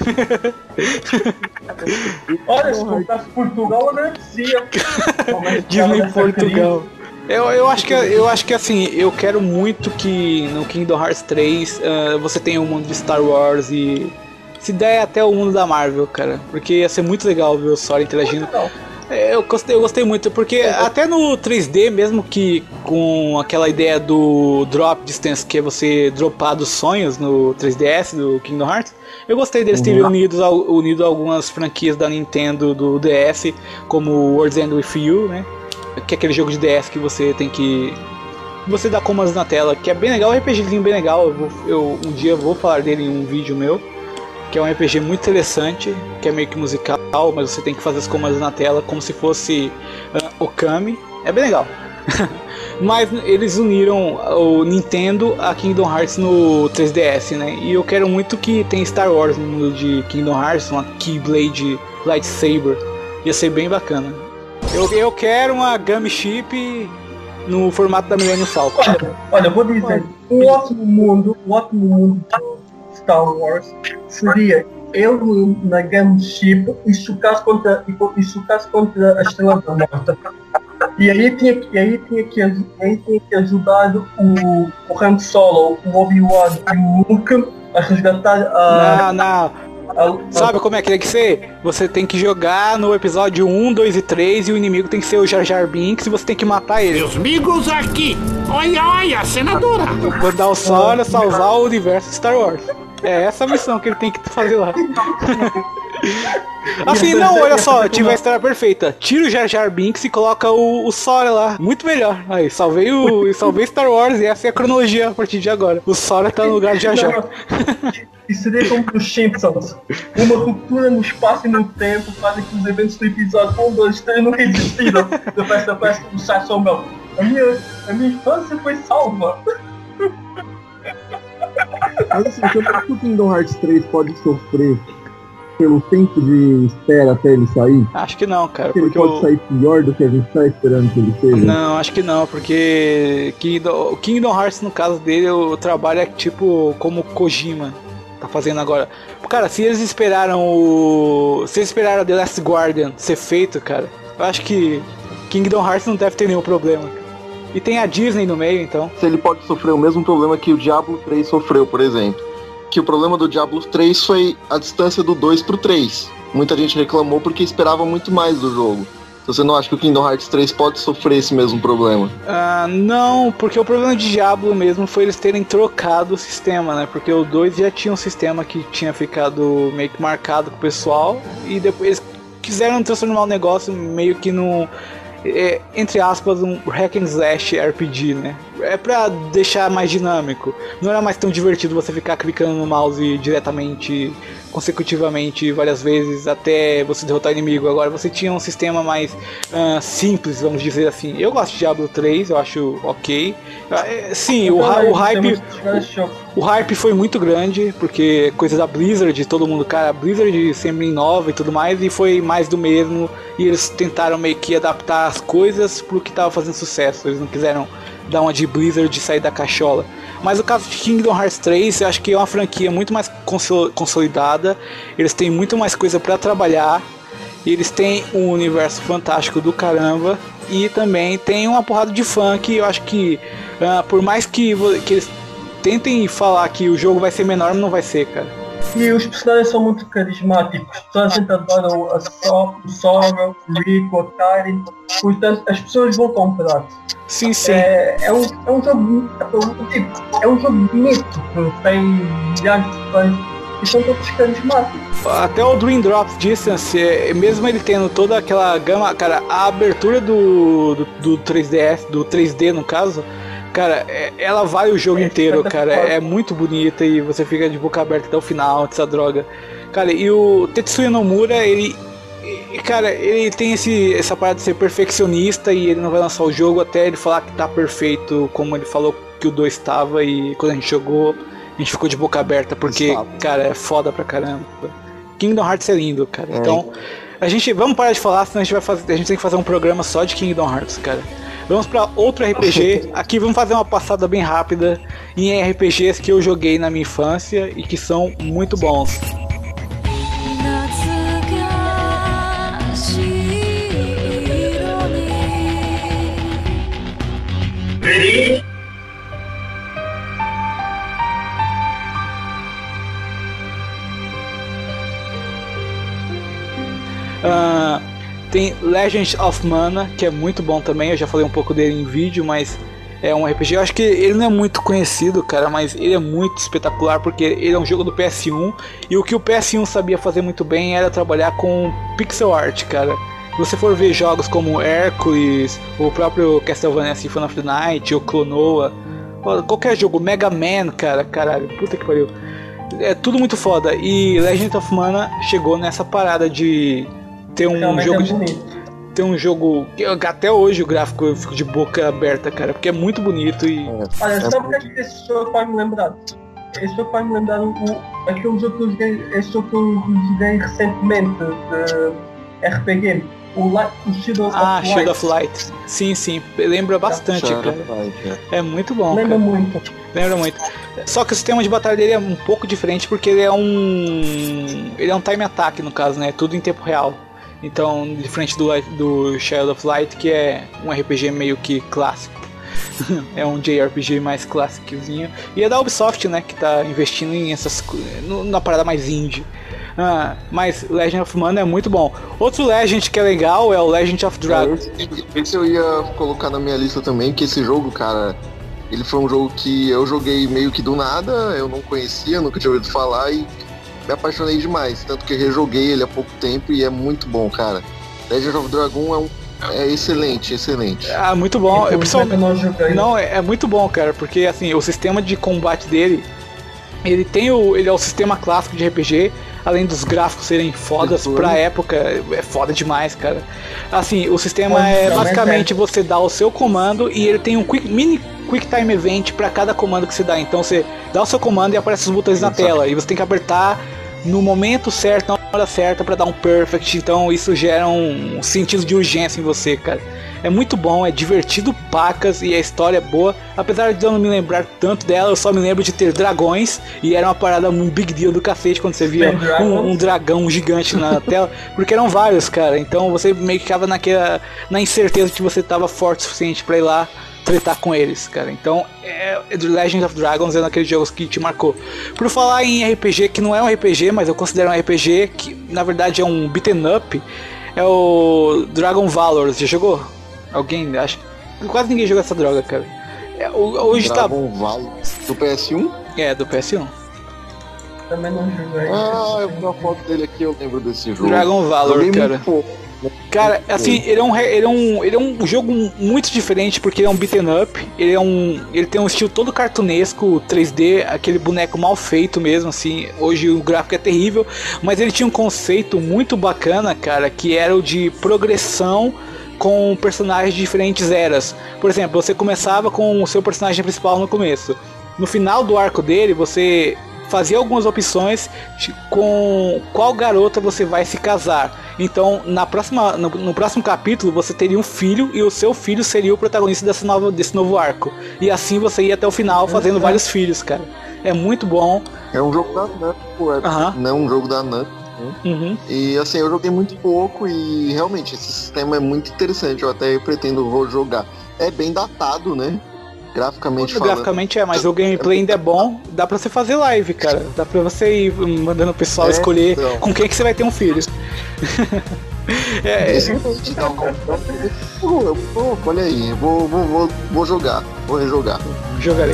Olha, se comprasse Portugal, eu agradecia. Disney Portugal. Eu acho que assim, eu quero muito que no Kingdom Hearts 3 você tenha o mundo de Star Wars e se der até o mundo da Marvel, cara. Porque ia ser muito legal ver o Sora interagindo. Eu gostei muito, porque até no 3D, mesmo que com aquela ideia do Drop Distance, que é você dropar dos sonhos no 3DS do Kingdom Hearts, eu gostei deles terem unido algumas franquias da Nintendo do DS, como World's End With You, né? Que é aquele jogo de DS que você tem que... você dá comandos na tela, que é bem legal, um RPGzinho bem legal. Eu um dia vou falar dele em um vídeo meu, que é um RPG muito interessante, que é meio que musical, mas você tem que fazer as comandos na tela como se fosse Okami. É bem legal. Mas eles uniram o Nintendo a Kingdom Hearts no 3DS, né? E eu quero muito que tenha Star Wars no mundo de Kingdom Hearts, uma Keyblade Lightsaber. Ia ser bem bacana. Eu quero uma Gummy Ship no formato da Millennium Falcon. Olha, eu vou dizer, um ótimo mundo Star Wars seria ele na Gunship e chocasse contra a Estrela da Morte. E aí tinha que ajudar o Han Solo, o Obi-Wan e o Luke a resgatar a... Não. Sabe como é que tem que ser? Você tem que jogar no episódio 1, 2 e 3 e o inimigo tem que ser o Jar Jar Binks e você tem que matar ele. Meus amigos aqui! Olha, senadora! Mandar o Sora salvar o universo Star Wars. É essa a missão que ele tem que fazer lá. Assim, não, olha só, tive a história perfeita. Tira o Jar Jar Binks e coloca o Sora lá. Muito melhor. Aí, salvei Star Wars e essa é a cronologia a partir de agora. O Sora tá no lugar de Jar Jar. E seria como os Simpsons. Uma ruptura no espaço e no tempo fazem que os eventos do episódio 1, 2, 3 nunca existiram. Depois do Sassomel. A minha infância foi salva. Mas assim, você acha que o Kingdom Hearts 3 pode sofrer pelo tempo de espera até ele sair? Acho que não, cara. Porque ele pode sair pior do que a gente tá esperando que ele seja? Não, acho que não, porque o Kingdom Hearts, no caso dele, o trabalho é tipo como Kojima tá fazendo agora. Cara, se eles esperaram The Last Guardian ser feito, cara, eu acho que Kingdom Hearts não deve ter nenhum problema. E tem a Disney no meio, então. Se ele pode sofrer o mesmo problema que o Diablo 3 sofreu, por exemplo. Que o problema do Diablo 3 foi a distância do 2 pro 3. Muita gente reclamou porque esperava muito mais do jogo. Você não acha que o Kingdom Hearts 3 pode sofrer esse mesmo problema? Não, porque o problema de Diablo mesmo foi eles terem trocado o sistema, né? Porque o 2 já tinha um sistema que tinha ficado meio que marcado com o pessoal. E depois eles quiseram transformar o negócio meio que no... entre aspas, um hack and slash RPG, né? É pra deixar mais dinâmico. Não era mais tão divertido você ficar clicando no mouse diretamente, consecutivamente, várias vezes, até você derrotar o inimigo. Agora você tinha um sistema mais simples, vamos dizer assim. Eu gosto de Diablo 3, eu acho ok. Sim, o hype foi muito grande, porque coisa da Blizzard, todo mundo, cara, a Blizzard sempre inova e tudo mais, e foi mais do mesmo, e eles tentaram meio que adaptar as coisas pro que tava fazendo sucesso. Eles não quiseram dar uma de Blizzard de sair da cachola. Mas o caso de Kingdom Hearts 3, eu acho que é uma franquia muito mais consolidada, eles têm muito mais coisa pra trabalhar, e eles têm um universo fantástico do caramba, e também tem uma porrada de fã que eu acho que, por mais que eles tentem falar que o jogo vai ser menor, não vai ser, cara. E os personagens são muito carismáticos. Toda a gente adora o Sora, o Rico, a Karin. Portanto, as pessoas vão comprar. Sim, sim. É um jogo. É um jogo bonito. Tem milhares de fãs. E são todos carismáticos. Até o Dream Drop Distance, mesmo ele tendo toda aquela gama, cara, a abertura do 3DS, do 3D no caso, cara, ela vale o jogo inteiro, cara. É muito bonita e você fica de boca aberta até o final dessa droga. Cara, e o Tetsuya Nomura, ele tem essa parada de ser perfeccionista e ele não vai lançar o jogo até ele falar que tá perfeito, como ele falou que o 2 estava, e quando a gente jogou, a gente ficou de boca aberta, porque, cara, é foda pra caramba. Kingdom Hearts é lindo, cara. Então, vamos parar de falar, senão a gente tem que fazer um programa só de Kingdom Hearts, cara. Vamos pra outro RPG. Aqui vamos fazer uma passada bem rápida em RPGs que eu joguei na minha infância e que são muito bons. Tem Legend of Mana, que é muito bom também. Eu já falei um pouco dele em vídeo, mas é um RPG. Eu acho que ele não é muito conhecido, cara, mas ele é muito espetacular, porque ele é um jogo do PS1, e o que o PS1 sabia fazer muito bem era trabalhar com pixel art, cara. Se você for ver jogos como Hércules, o próprio Castlevania Symphony of the Night, ou Klonoa, qualquer jogo, Mega Man, cara, caralho, puta que pariu. É tudo muito foda. E Legend of Mana chegou nessa parada de ter um jogo ter um jogo que até hoje o gráfico eu fico de boca aberta, cara, porque é muito bonito e... Olha, sabe o que esse jogo faz me lembrar? Esse jogo faz me lembrar aquele jogo que eu joguei, esse jogo que eu joguei recentemente de RPG, o Shield of Light. Shield of Light. Sim, lembra bastante, cara. É muito bom, lembra muito. Lembra muito. Só que o sistema de batalha dele é um pouco diferente, porque ele é um time attack, no caso, né? Tudo em tempo real. Então, diferente do Shadow of Light, que é um RPG meio que clássico. É um JRPG mais clássicozinho. E é da Ubisoft, né? Que tá investindo em essas na parada mais indie. Mas Legend of Mana é muito bom. Outro Legend que é legal é o Legend of Dragon. Esse eu ia colocar na minha lista também, que esse jogo, cara, ele foi um jogo que eu joguei meio que do nada, eu não conhecia, nunca tinha ouvido falar e me apaixonei demais, tanto que rejoguei ele há pouco tempo e é muito bom, cara. Legend of Dragon é excelente. Muito bom. É muito bom, cara, porque assim, o sistema de combate dele, ele é o sistema clássico de RPG, além dos gráficos serem fodas pra época, é foda demais, cara. Assim, o sistema é basicamente você dá o seu comando e ele tem um mini Quick Time Event pra cada comando que você dá. Então você dá o seu comando e aparecem os botões na tela e você tem que apertar no momento certo, na hora certa pra dar um perfect. Então isso gera um sentido de urgência em você, cara. É muito bom, é divertido pacas e a história é boa. Apesar de eu não me lembrar tanto dela, eu só me lembro de ter dragões. E era uma parada muito big deal do cacete quando você via um dragão gigante na tela. Porque eram vários, cara. Então você meio que ficava na incerteza de que você tava forte o suficiente pra ir lá tretar com eles, cara. Então, The Legend of Dragons é daqueles jogos que te marcou. Por falar em RPG, que não é um RPG, mas eu considero um RPG, que na verdade é um beaten up, é o Dragon Valor. Você já jogou? Alguém? Acho que quase ninguém joga essa droga, cara. Hoje Dragon Valor do PS1? É, do PS1. Também não joguei. Eu vi a foto dele aqui, eu lembro desse jogo. Dragon Valor, cara. Cara, assim, ele é um jogo muito diferente porque ele é um beaten up, ele tem um estilo todo cartunesco, 3D, aquele boneco mal feito mesmo, assim. Hoje o gráfico é terrível, mas ele tinha um conceito muito bacana, cara, que era o de progressão com personagens de diferentes eras. Por exemplo, você começava com o seu personagem principal no começo. No final do arco dele, você fazia algumas opções com qual garota você vai se casar. Então, no próximo capítulo, você teria um filho e o seu filho seria o protagonista desse novo arco. E assim você ia até o final fazendo vários filhos, cara. É muito bom. É um jogo da Namco, não é um jogo da Namco. E assim, eu joguei muito pouco e realmente esse sistema é muito interessante. Eu até pretendo jogar. É bem datado, né? Graficamente falando. Graficamente mas o gameplay ainda é bom. Dá pra você fazer live, cara. Dá pra você ir mandando o pessoal escolher com quem que você vai ter um filho. Olha aí, vou jogar. Vou rejogar. Jogarei.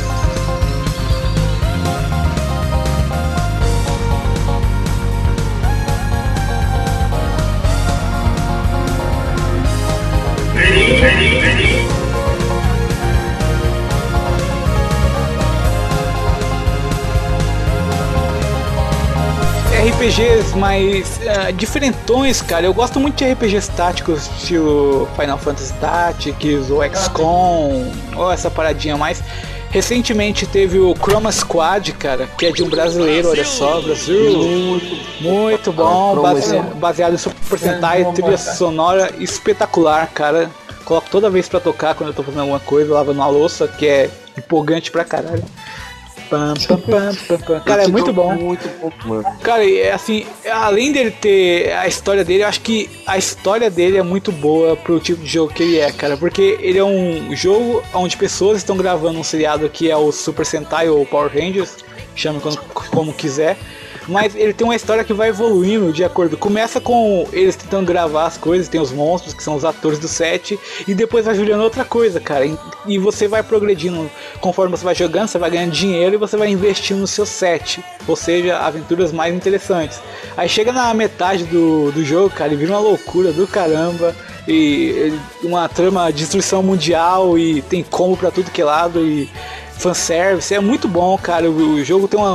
RPGs mais diferentões, cara. Eu gosto muito de RPGs táticos, estilo Final Fantasy Tactics, ou XCOM, ou essa paradinha mais. Recentemente teve o Chroma Squad, cara, que é de um brasileiro, olha só, Brasil. Muito bom, baseado em Super Sentai, trilha sonora espetacular, cara. Coloco toda vez pra tocar quando eu tô fazendo alguma coisa, lavando uma louça, que é empolgante pra caralho. Cara, é muito bom. Muito bom, mano. Cara, assim, além dele ter a história dele, eu acho que a história dele é muito boa pro tipo de jogo que ele é, cara. Porque ele é um jogo onde pessoas estão gravando um seriado que é o Super Sentai ou Power Rangers, chame como quiser. Mas ele tem uma história que vai evoluindo de acordo. Começa com eles tentando gravar as coisas, tem os monstros que são os atores do set, e depois vai virando outra coisa, cara. E você vai progredindo conforme você vai jogando, você vai ganhando dinheiro e você vai investindo no seu set. Ou seja, aventuras mais interessantes. Aí chega na metade do jogo, cara, e vira uma loucura do caramba. E uma trama de destruição mundial e tem combo pra tudo que é lado e fanservice. É muito bom, cara. O jogo tem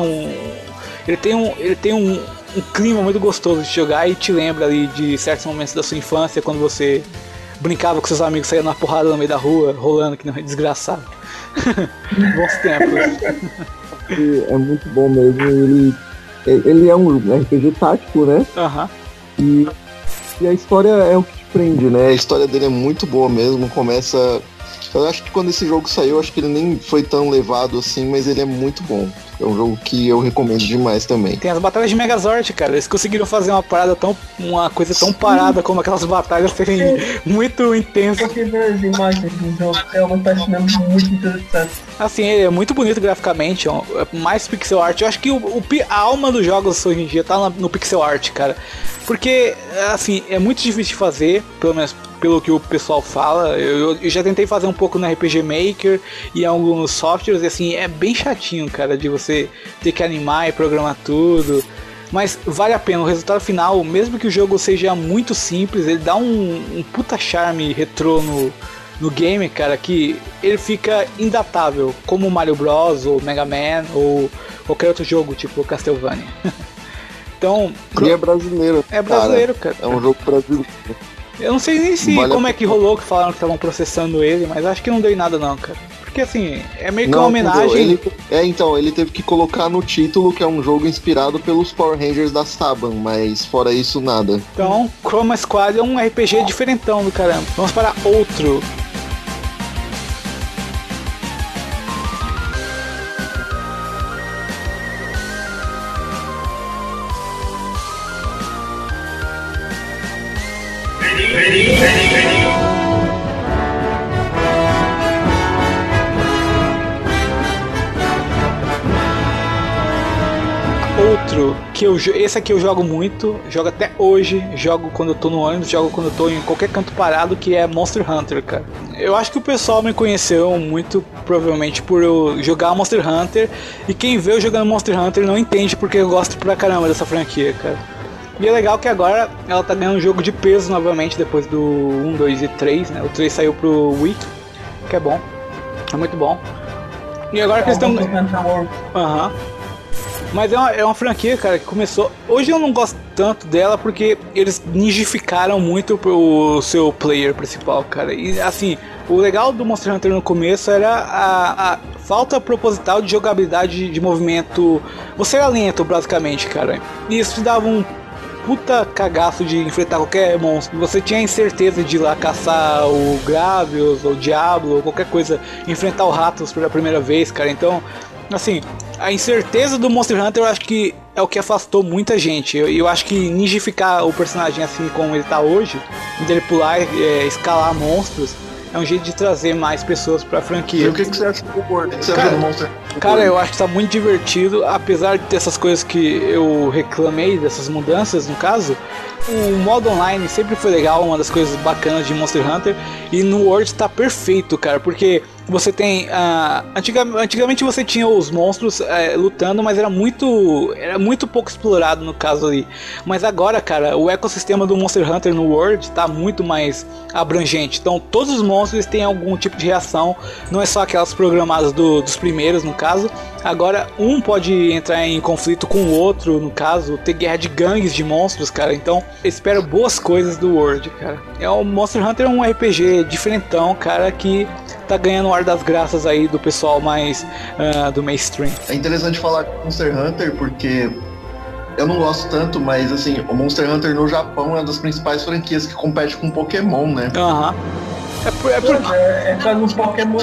Ele tem um clima muito gostoso de jogar e te lembra ali de certos momentos da sua infância, quando você brincava com seus amigos, saía na porrada no meio da rua, rolando que não é desgraçado. Bons tempos. É muito bom mesmo. Ele é um RPG tático, né? E a história é o que te prende, né? A história dele é muito boa mesmo. Começa... Eu acho que quando esse jogo saiu, eu acho que ele nem foi tão levado assim, mas ele é muito bom. É um jogo que eu recomendo demais também. Tem as batalhas de Megazord, cara. Eles conseguiram fazer uma coisa tão parada como aquelas batalhas serem muito intensas. Eu vi as imagens do jogo, realmente tá achando muito interessante. Assim, ele é muito bonito graficamente, é mais pixel art. Eu acho que a alma dos jogos hoje em dia tá no pixel art, cara. Porque, assim, é muito difícil de fazer, pelo menos pelo que o pessoal fala. Eu já tentei fazer um pouco no RPG Maker e alguns softwares, e assim, é bem chatinho, cara, de você ter que animar e programar tudo. Mas vale a pena, o resultado final, mesmo que o jogo seja muito simples, ele dá um puta charme retrô no game, cara, que ele fica indatável, como o Mario Bros, ou Mega Man, ou qualquer outro jogo, tipo Castlevania. Então... E é brasileiro. É brasileiro, cara. É um jogo brasileiro. Eu não sei nem se como é que rolou que falaram que estavam processando ele, mas acho que não deu em nada não, cara. Porque assim, é meio que uma homenagem. Ele teve que colocar no título que é um jogo inspirado pelos Power Rangers da Saban, mas fora isso, nada. Então, Chroma Squad é um RPG diferentão do caramba. Vamos para outro. Outro que esse aqui eu jogo muito, jogo até hoje, jogo quando eu tô no ônibus, jogo quando eu tô em qualquer canto parado, que é Monster Hunter, cara. Eu acho que o pessoal me conheceu muito provavelmente por eu jogar Monster Hunter, e quem vê eu jogando Monster Hunter não entende porque eu gosto pra caramba dessa franquia, cara. E é legal que agora ela tá ganhando um jogo de peso novamente depois do 1, 2 e 3, né? O 3 saiu pro Wii, que é bom, é muito bom. E agora que eles estão... Aham. Mas é uma franquia, cara, que começou... Hoje eu não gosto tanto dela porque eles nigificaram muito o seu player principal, cara. E assim, o legal do Monster Hunter no começo era a falta proposital de jogabilidade de movimento. Você era lento, basicamente, cara. E isso te dava um puta cagaço de enfrentar qualquer monstro. Você tinha a incerteza de ir lá caçar o Gravios, ou o Diablo, ou qualquer coisa, enfrentar o Rathalos pela primeira vez, cara. Então, assim, a incerteza do Monster Hunter eu acho que é o que afastou muita gente. Eu acho que nigificar o personagem assim como ele tá hoje, dele pular e escalar monstros, é um jeito de trazer mais pessoas pra franquia. E o que você acha do World? O que você acha do Monster Hunter? Cara, eu acho que tá muito divertido, apesar de ter essas coisas que eu reclamei, dessas mudanças no caso. O modo online sempre foi legal, uma das coisas bacanas de Monster Hunter. E no World tá perfeito, cara, porque você tem... antigamente você tinha os monstros lutando, mas era muito pouco explorado no caso ali. Mas agora, cara, o ecossistema do Monster Hunter no World tá muito mais abrangente. Então todos os monstros têm algum tipo de reação, não é só aquelas programadas dos primeiros, no caso. Agora um pode entrar em conflito com o outro, no caso, ter guerra de gangues de monstros, cara. Então espero boas coisas do World, cara. O Monster Hunter é um RPG diferentão, cara, que tá ganhando o ar das graças aí do pessoal mais do mainstream. É interessante falar de Monster Hunter porque eu não gosto tanto, mas assim, o Monster Hunter no Japão é uma das principais franquias que compete com Pokémon, né? Aham. É pra no Pokémon,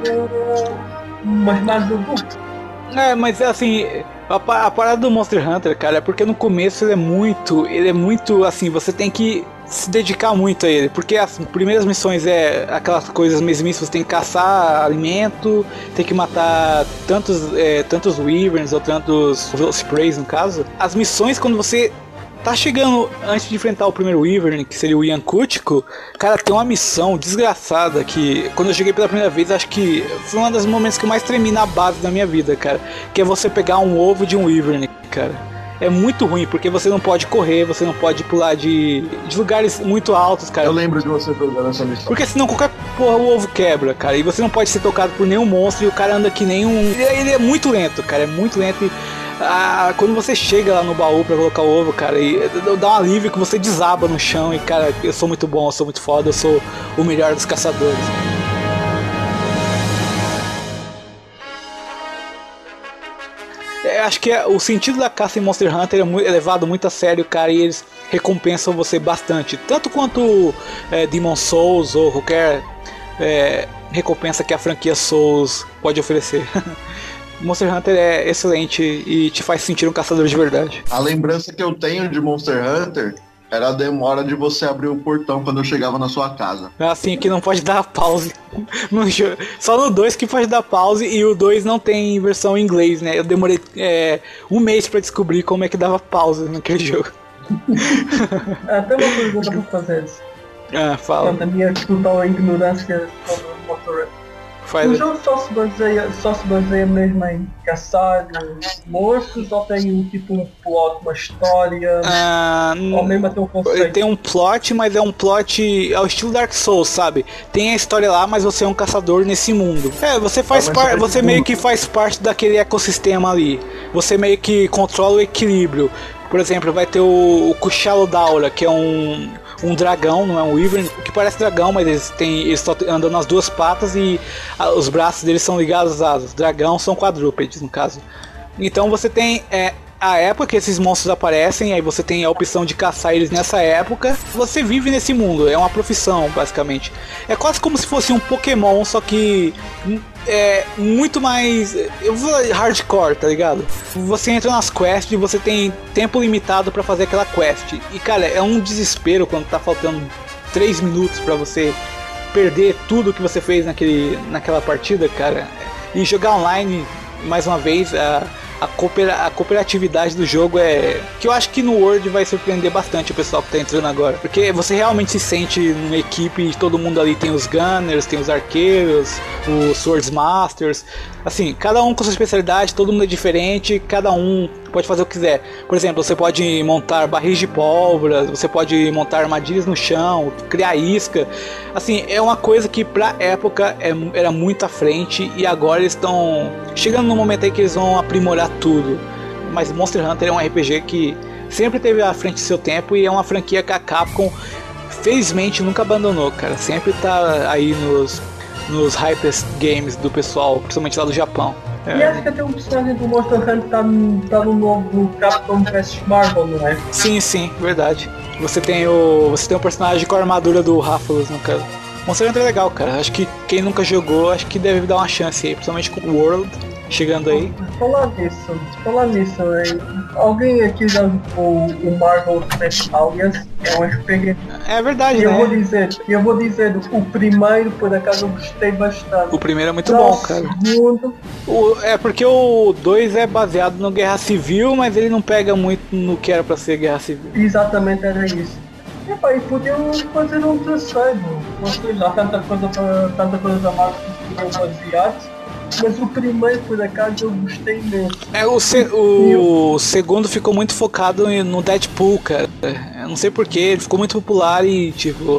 mas mais adulto. Mas assim, a parada do Monster Hunter, cara, é porque no começo ele é muito assim, você tem que se dedicar muito a ele, porque as primeiras missões é aquelas coisas mesmices, você tem que caçar alimento, tem que matar tantos Wyverns ou tantos Velociprays no caso. As missões, quando você tá chegando antes de enfrentar o primeiro Wyvern, que seria o Yankutico, cara, tem uma missão desgraçada que, quando eu cheguei pela primeira vez, acho que foi um dos momentos que eu mais tremi na base da minha vida, cara, que é você pegar um ovo de um Wyvern, cara. É muito ruim, porque você não pode correr, você não pode pular de lugares muito altos, cara. Eu lembro de você jogando essa missão. Porque senão qualquer porra o ovo quebra, cara. E você não pode ser tocado por nenhum monstro e o cara anda que nem um... Ele é muito lento, cara, é muito lento e... quando você chega lá no baú pra colocar o ovo, cara, e dá um alívio que você desaba no chão e, cara, eu sou muito bom, eu sou muito foda, eu sou o melhor dos caçadores. Acho que o sentido da caça em Monster Hunter é levado muito a sério, cara, e eles recompensam você bastante. Tanto quanto Demon Souls ou qualquer recompensa que a franquia Souls pode oferecer. Monster Hunter é excelente e te faz sentir um caçador de verdade. A lembrança que eu tenho de Monster Hunter era a demora de você abrir o portão quando eu chegava na sua casa. Assim, que não pode dar pause no jogo. Só no 2 que pode dar pause, e o 2 não tem versão em inglês, né? Eu demorei um mês pra descobrir como é que dava pause naquele jogo. Até uma pergunta pra fazer. Fala. A minha total ignorância sobre o Monster Hunter. O jogo só se baseia mesmo em caçar monstros, ou tem um plot, uma história, ou mesmo até um conceito? Tem um plot, mas é um plot ao estilo Dark Souls, sabe? Tem a história lá, mas você é um caçador nesse mundo. Você meio que faz parte daquele ecossistema ali. Você meio que controla o equilíbrio. Por exemplo, vai ter o Kushalo Daura, que é um dragão, não é um Wyvern, que parece dragão, mas eles estão andando nas duas patas e os braços deles são ligados às asas. Dragão são quadrúpedes, no caso. Então você tem a época que esses monstros aparecem, aí você tem a opção de caçar eles nessa época. Você vive nesse mundo, é uma profissão, basicamente. É quase como se fosse um Pokémon, só que é muito mais, eu vou falar hardcore, tá ligado? Você entra nas quests e você tem tempo limitado pra fazer aquela quest. E cara, é um desespero quando tá faltando 3 minutos pra você perder tudo que você fez naquela partida, cara. E jogar online, mais uma vez, a cooperatividade do jogo que eu acho que no World vai surpreender bastante o pessoal que tá entrando agora, porque você realmente se sente numa equipe, todo mundo ali tem os Gunners, tem os arqueiros, os Swordsmasters, assim, cada um com sua especialidade, todo mundo é diferente, cada um pode fazer o que quiser. Por exemplo, você pode montar barris de pólvora, você pode montar armadilhas no chão, criar isca. Assim, é uma coisa que pra época era muito à frente, e agora eles estão chegando no momento aí que eles vão aprimorar tudo. Mas Monster Hunter é um RPG que sempre teve à frente do seu tempo, e é uma franquia que a Capcom felizmente nunca abandonou, cara. Sempre tá aí nos hypest games do pessoal, principalmente lá do Japão. E acho que até um personagem do Monster Hunter tá no novo Capcom vs Marvel, não é? Sim, verdade. Você tem o personagem com a armadura do Rathalos, no caso. Monster Hunter é legal, cara. Acho que quem nunca jogou, acho que deve dar uma chance aí, principalmente com o World chegando aí. Falar nisso, alguém aqui já jogou o Marvel vs Alliance? É um RPG. É verdade, e né? Eu vou dizer, o primeiro, por acaso, eu gostei bastante. O primeiro é muito bom, cara. Segundo... É porque o 2 é baseado no Guerra Civil, mas ele não pega muito no que era pra ser Guerra Civil. Exatamente, era isso. E podiam fazer um terceiro. Ou seja, há tanta coisa da Marvel que foram baseados. Mas o primeiro, por acaso, eu gostei mesmo. O segundo ficou muito focado no Deadpool, cara. Eu não sei porquê, ele ficou muito popular e tipo...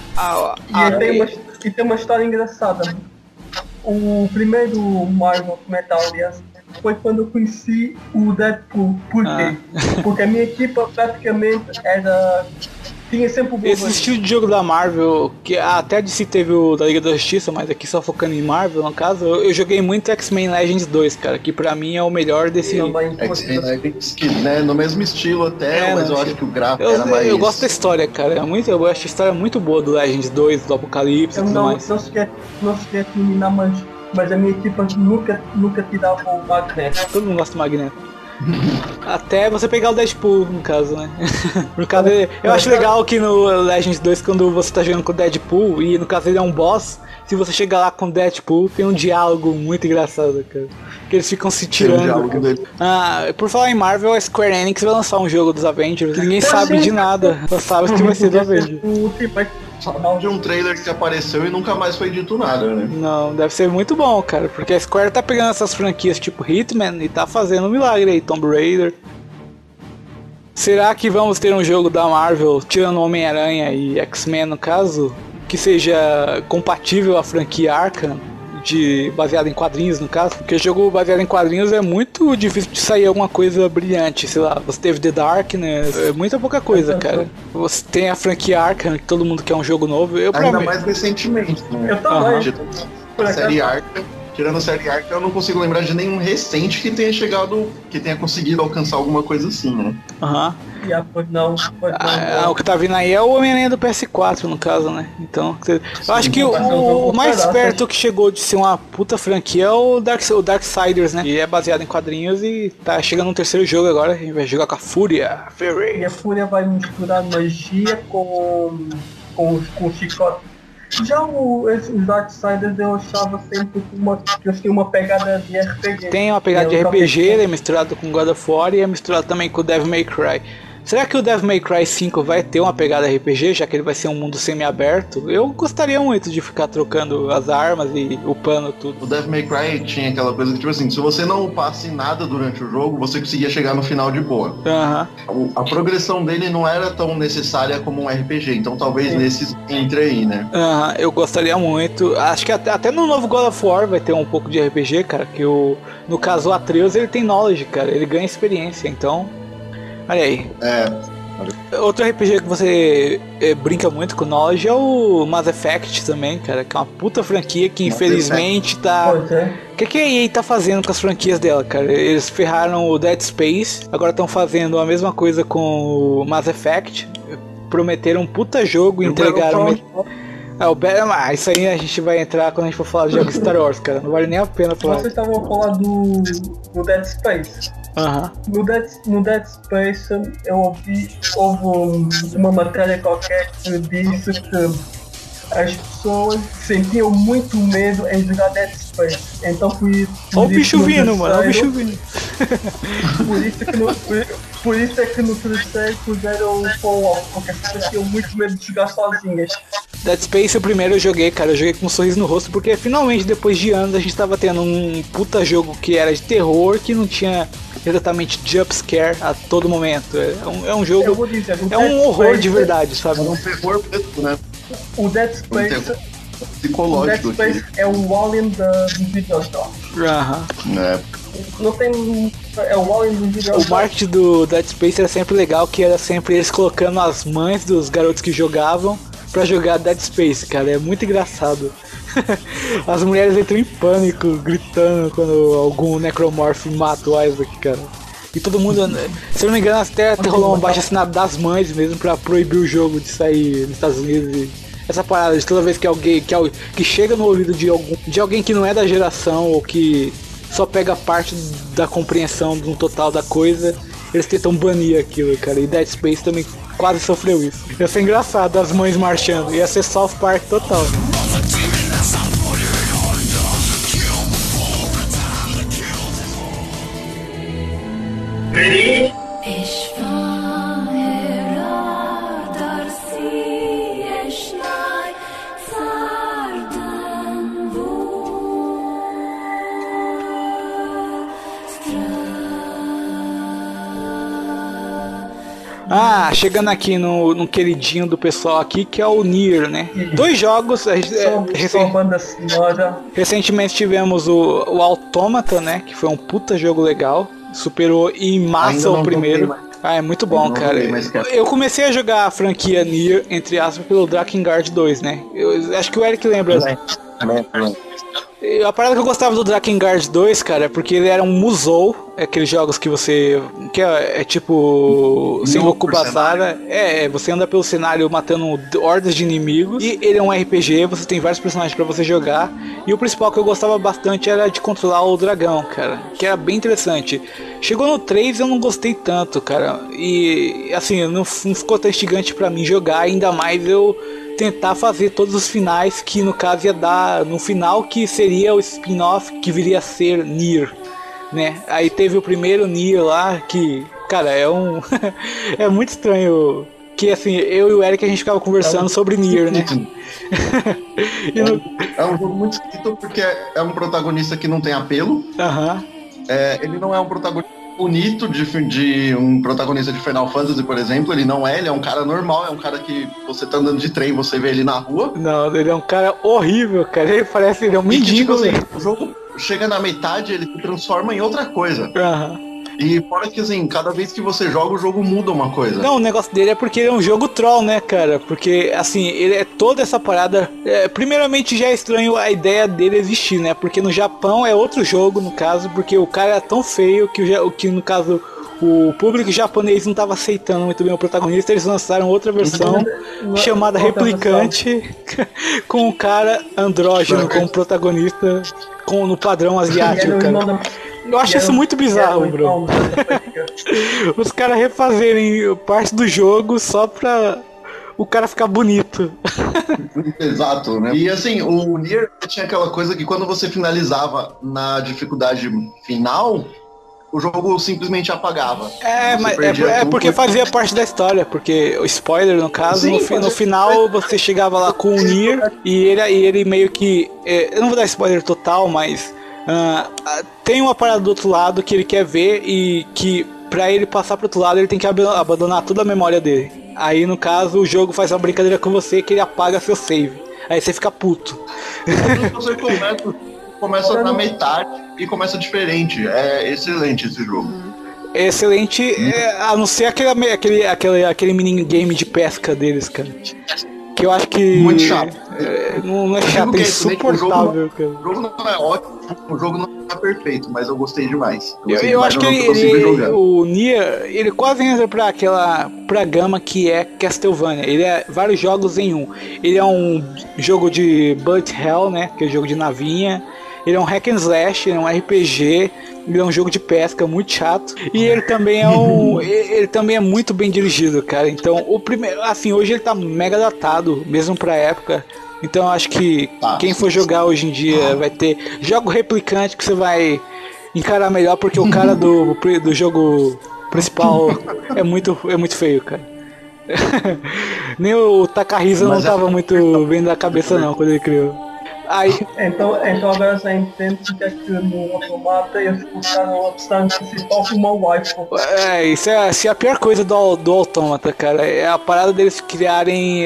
tem uma história engraçada. O primeiro Marvel Metal, aliás, foi quando eu conheci o Deadpool. Por quê? Porque a minha equipa praticamente tinha sempre o Wolverine. Esse estilo de jogo da Marvel, que até a DC teve o da Liga da Justiça, mas aqui só focando em Marvel, no caso, eu joguei muito X-Men Legends 2, cara, que pra mim é o melhor desse... X-Men Legends, que, né, no mesmo estilo até, mas eu acho que o gráfico era mais... Eu gosto da história, cara, eu acho a história muito boa do Legends 2, do Apocalipse e tudo mais. Não se quer terminar, mas a minha equipa nunca tirava o Magneto. Todo mundo gosta do Magneto. Até você pegar o Deadpool, no caso, né? No caso, eu acho legal que no Legends 2, quando você tá jogando com o Deadpool, e no caso ele é um boss, se você chegar lá com o Deadpool, tem um diálogo muito engraçado, cara. Que eles ficam se tirando. Por falar em Marvel, a Square Enix vai lançar um jogo dos Avengers. Ninguém sabe de nada. Só sabe que vai ser do Avengers. De um trailer que apareceu e nunca mais foi dito nada, né? Não, deve ser muito bom, cara, porque a Square tá pegando essas franquias tipo Hitman e tá fazendo um milagre aí, Tomb Raider. Será que vamos ter um jogo da Marvel, tirando Homem-Aranha e X-Men no caso, que seja compatível à franquia Arkham? Baseado em quadrinhos, no caso, porque jogo baseado em quadrinhos é muito difícil de sair alguma coisa brilhante, sei lá, você teve The Darkness, é muita pouca coisa, cara. Você tem a franquia Arkham, que todo mundo quer um jogo novo. Ainda mais recentemente, né? Eu também. A série Arkham, tirando a série Arkham, eu não consigo lembrar de nenhum recente que tenha conseguido alcançar alguma coisa assim, né? O que tá vindo aí é o Homem-Aranha do PS4, no caso, né? Então, eu acho que o mais perto que chegou de ser uma puta franquia é o Darksiders, né? E é baseado em quadrinhos e tá chegando no terceiro jogo agora. A gente vai jogar com a Fúria. E a Fúria vai misturar magia com chicote. Já os Darksiders eu achava sempre que eles tinham uma pegada de RPG. Tem uma pegada de RPG, ele é misturado com God of War e é misturado também com Devil May Cry. Será que o Devil May Cry 5 vai ter uma pegada RPG, já que ele vai ser um mundo semi-aberto? Eu gostaria muito de ficar trocando as armas e o pano, tudo. O Devil May Cry tinha aquela coisa que, tipo assim, se você não upasse nada durante o jogo, você conseguia chegar no final de boa. A progressão dele não era tão necessária como um RPG, então talvez nesses entre aí, né? Eu gostaria muito. Acho que até no novo God of War vai ter um pouco de RPG, cara, que no caso o Atreus, ele tem knowledge, cara, ele ganha experiência, então... Olha aí. É. Outro RPG que você brinca muito com knowledge é o Mass Effect também, cara, que é uma puta franquia que infelizmente tá... O que a EA tá fazendo com as franquias dela, cara? Eles ferraram o Dead Space, agora estão fazendo a mesma coisa com o Mass Effect, prometeram um puta jogo, entregaram... isso aí a gente vai entrar quando a gente for falar de jogos Star Wars, cara, não vale nem a pena falar. Vocês estavam falando do Dead Space. No Dead Space eu houve uma matéria qualquer que disse que as pessoas sentiam muito medo em jogar Dead Space. Então foi isso. Olha o bicho vindo, mano. Olha o bicho vindo. Por isso é que no terceiro puseram o Fallout, porque as pessoas tinham muito medo de jogar sozinhas. Dead Space, o primeiro eu joguei, cara. Eu joguei com um sorriso no rosto, porque finalmente, depois de anos, a gente tava tendo um puta jogo que era de terror, que não tinha exatamente jumpscare a todo momento. É um jogo. Eu vou dizer, é um horror de verdade, sabe? É um terror mesmo, né? O Dead Space. Psicológico. O Dead Space é o Alien dos videojogos. Não tem. É o Alien dos videojogos. O marketing do Dead Space era sempre legal, que era sempre eles colocando as mães dos garotos que jogavam pra jogar Dead Space, cara. É muito engraçado. As mulheres entram em pânico, gritando quando algum necromorph mata o Isaac, cara. E todo mundo, se eu não me engano, até rolou um baixo assinado das mães mesmo pra proibir o jogo de sair nos Estados Unidos. E essa parada de toda vez que alguém que chega no ouvido de alguém que não é da geração ou que só pega parte da compreensão do total da coisa, eles tentam banir aquilo, cara. E Dead Space também quase sofreu isso. Ia ser engraçado as mães marchando, ia ser South Park total. Ready? Chegando aqui no queridinho do pessoal aqui, que é o Nier, né? 2 jogos, recentemente tivemos o Automata, né? Que foi um puta jogo legal, superou em massa o primeiro. É muito bom, cara. Eu comecei a jogar a franquia Nier, entre aspas, pelo Drakengard 2, né? Eu acho que o Eric lembra. A parada que eu gostava do Drakengard 2, cara, é porque ele era um musou, aqueles jogos que você... que é tipo... Sengoku Basara, você anda pelo cenário matando hordas de inimigos, e ele é um RPG, você tem vários personagens pra você jogar, e o principal que eu gostava bastante era de controlar o dragão, cara, que era bem interessante. Chegou no 3 eu não gostei tanto, cara, e assim, não ficou tão instigante pra mim jogar, ainda mais eu tentar fazer todos os finais, que no caso ia dar no final que seria o spin-off que viria a ser Nier, né? Aí teve o primeiro Nier lá, que, cara, é um é muito estranho, que assim, eu e o Eric a gente ficava conversando sobre Nier, né? É um jogo muito esquisito porque é um protagonista que não tem apelo. Ele não é um protagonista bonito de um protagonista de Final Fantasy, por exemplo. Ele não é, ele é um cara normal, é um cara que você tá andando de trem, você vê ele na rua. Não, ele é um cara horrível, cara. Ele parece, ele é um mendigo. Tipo assim, o jogo chega na metade, ele se transforma em outra coisa. E fora que assim, cada vez que você joga, o jogo muda uma coisa. Não, o negócio dele é porque ele é um jogo troll, né, cara? Porque, assim, ele é toda essa parada... primeiramente já é estranho a ideia dele existir, né? Porque no Japão é outro jogo, no caso, porque o cara é tão feio que no caso, o público japonês não estava aceitando muito bem o protagonista. Eles lançaram outra versão chamada Replicante, com o cara andrógeno como protagonista, no padrão asiático, cara. Eu acho isso muito bizarro, bro. Os caras refazerem parte do jogo só pra o cara ficar bonito. Exato, né? E assim, o Nier tinha aquela coisa que quando você finalizava na dificuldade final, o jogo simplesmente apagava. Mas porque fazia parte da história, porque o spoiler, no caso, no final você chegava lá com o Nier e ele meio que... eu não vou dar spoiler total, mas... tem uma parada do outro lado que ele quer ver, e que pra ele passar pro outro lado ele tem que abandonar toda a memória dele. Aí no caso o jogo faz uma brincadeira com você que ele apaga seu save. Aí você fica puto. Você começa na metade e começa diferente. É excelente esse jogo. é excelente, a não ser aquele minigame de pesca deles, cara. Que eu acho que... Muito chato. Não é chato, é insuportável, cara. O jogo não é ótimo, o jogo não é perfeito, mas eu gostei demais. Eu acho que o Nier, ele quase entra pra gama que é Castlevania. Ele é vários jogos em um. Ele é um jogo de bullet hell, né? Que é um jogo de navinha. Ele é um hack and slash, ele é um RPG, ele é um jogo de pesca muito chato. E ele também ele também é muito bem dirigido, cara. Então, o primeiro, assim, hoje ele tá mega datado, mesmo pra época. Então, eu acho que quem for jogar hoje em dia vai ter jogo replicante que você vai encarar melhor, porque o cara do jogo principal é muito feio, cara. Nem o Takahisa não tava muito bem da cabeça não quando ele criou. Aí... Então agora já entendo porque é que no Automata eles colocaram a personagem principal como uma waifu. Isso é a pior coisa do Automata, cara. É a parada deles criarem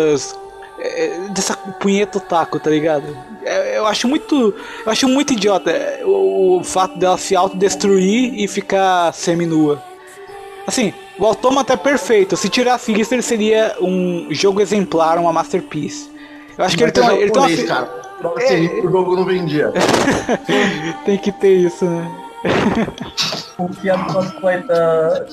dessa punheta otaku, tá ligado? Eu acho muito idiota o fato dela se autodestruir e ficar seminua. Assim, o Automata é perfeito. Se tirasse isso, ele seria um jogo exemplar, uma masterpiece. Eu acho que ele tem uma... cara. O jogo não vendia. Tem que ter isso, né? O que é do cosplay da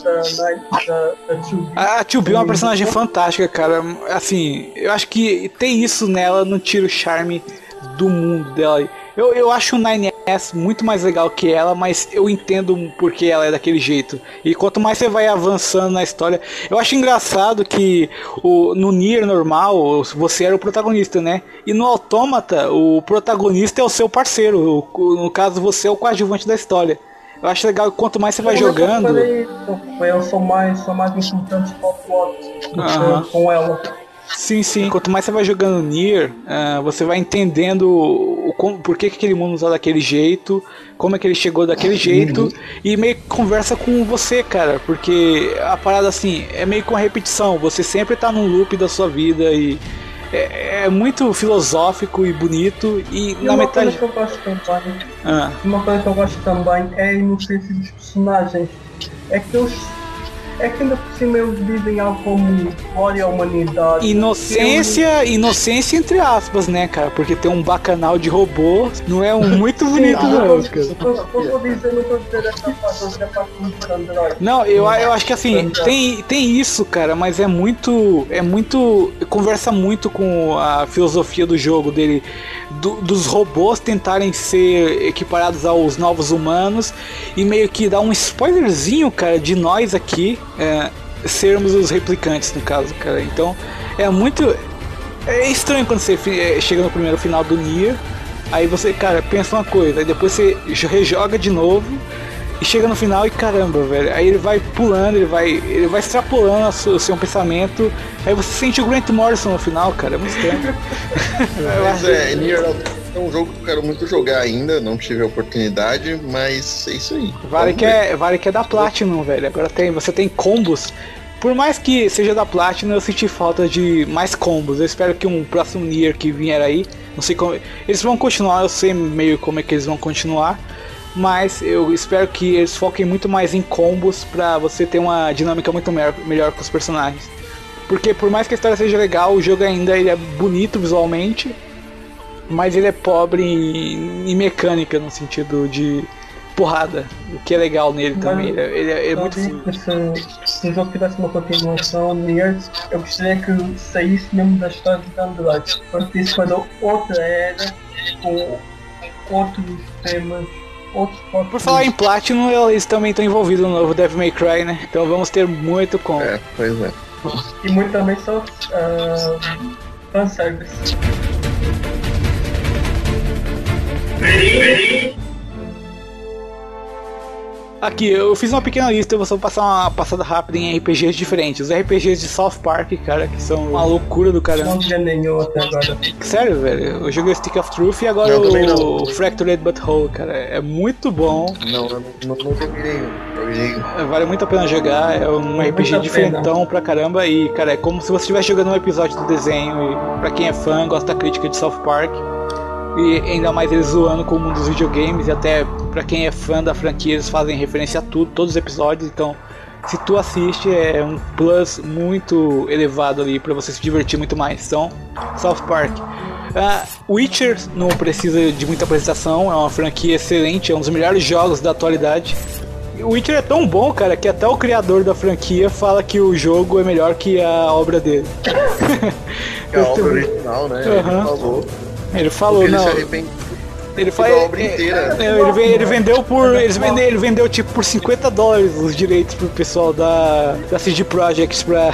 2B. A 2B é uma personagem fantástica, cara. Assim, eu acho que ter isso nela não tira o charme do mundo dela. Eu acho o 9S muito mais legal que ela, mas eu entendo porque ela é daquele jeito. E quanto mais você vai avançando na história... Eu acho engraçado que no Nier normal, você era o protagonista, né? E no Automata, o protagonista é o seu parceiro. No caso, você é o coadjuvante da história. Eu acho legal que quanto mais você vai jogando... Eu sou mais importante com ela. Sim. Quanto mais você vai jogando Nier, você vai entendendo por que aquele mundo está daquele jeito, como é que ele chegou daquele jeito, e meio que conversa com você, cara, porque a parada assim, é meio que uma repetição, você sempre tá num loop da sua vida e é muito filosófico e bonito e na metade... Uma coisa que eu gosto também é a inocência dos personagens. É que ainda por cima eles dizem algo como glória à humanidade. Inocência entre aspas, né, cara? Porque tem um bacanal de robô, não é muito bonito, não, cara. Não estou dizendo essa parte, não, eu acho que assim, tem isso, cara, mas é muito. Conversa muito com a filosofia do jogo dele. Dos robôs tentarem ser equiparados aos novos humanos e meio que dá um spoilerzinho, cara, de nós aqui sermos os replicantes, no caso, cara. Então é estranho quando você chega no primeiro final do Nier, aí você, cara, pensa uma coisa, aí depois você rejoga de novo e chega no final e caramba, velho, aí ele vai pulando, ele vai extrapolando o seu pensamento, aí você sente o Grant Morrison no final, cara, é muito estranho. Nier é um jogo que eu quero muito jogar ainda, não tive a oportunidade, mas é isso aí. Vale que é da Platinum, velho, agora você tem combos. Por mais que seja da Platinum, eu senti falta de mais combos. Eu espero que um próximo Nier que vier aí, não sei como... Eles vão continuar, eu sei meio como é que eles vão continuar, mas eu espero que eles foquem muito mais em combos pra você ter uma dinâmica muito melhor com os personagens. Porque por mais que a história seja legal, o jogo ainda ele é bonito visualmente, mas ele é pobre em mecânica, no sentido de porrada, o que é legal nele também. Ele é muito simples. Se o jogo tivesse uma continuação, Nier, eu gostaria que saísse mesmo da história de Android, porque isso foi outra era, com outros temas. Por falar em Platinum, eles também estão envolvidos no novo Devil May Cry, né? Então vamos ter muito com. Pois é. E muito também só fanservice. Aqui, eu fiz uma pequena lista, eu vou só passar uma passada rápida em RPGs diferentes. Os RPGs de South Park, cara, que são uma loucura do caramba. Não tinha nenhum até agora. Sério, velho? Eu joguei Stick of Truth e agora o Fractured But Whole, cara. É muito bom. Não joguei. Vale muito a pena jogar, é um RPG diferentão pra caramba. E, cara, é como se você estivesse jogando um episódio do desenho. E pra quem é fã, gosta da crítica de South Park. e ainda mais eles zoando com o mundo dos videogames, e até pra quem é fã da franquia eles fazem referência a tudo, todos os episódios, então se tu assiste é um plus muito elevado ali pra você se divertir muito mais. Então, South Park. Witcher não precisa de muita apresentação, é uma franquia excelente, é um dos melhores jogos da atualidade. O Witcher é tão bom, cara, que até o criador da franquia fala que o jogo é melhor que a obra dele. É a obra original, né? Ele falou, ele não. se arrepende. Ele faz a obra inteira. Ele vendeu por. Ele vendeu tipo por $50 os direitos pro pessoal da CD Projekt pra.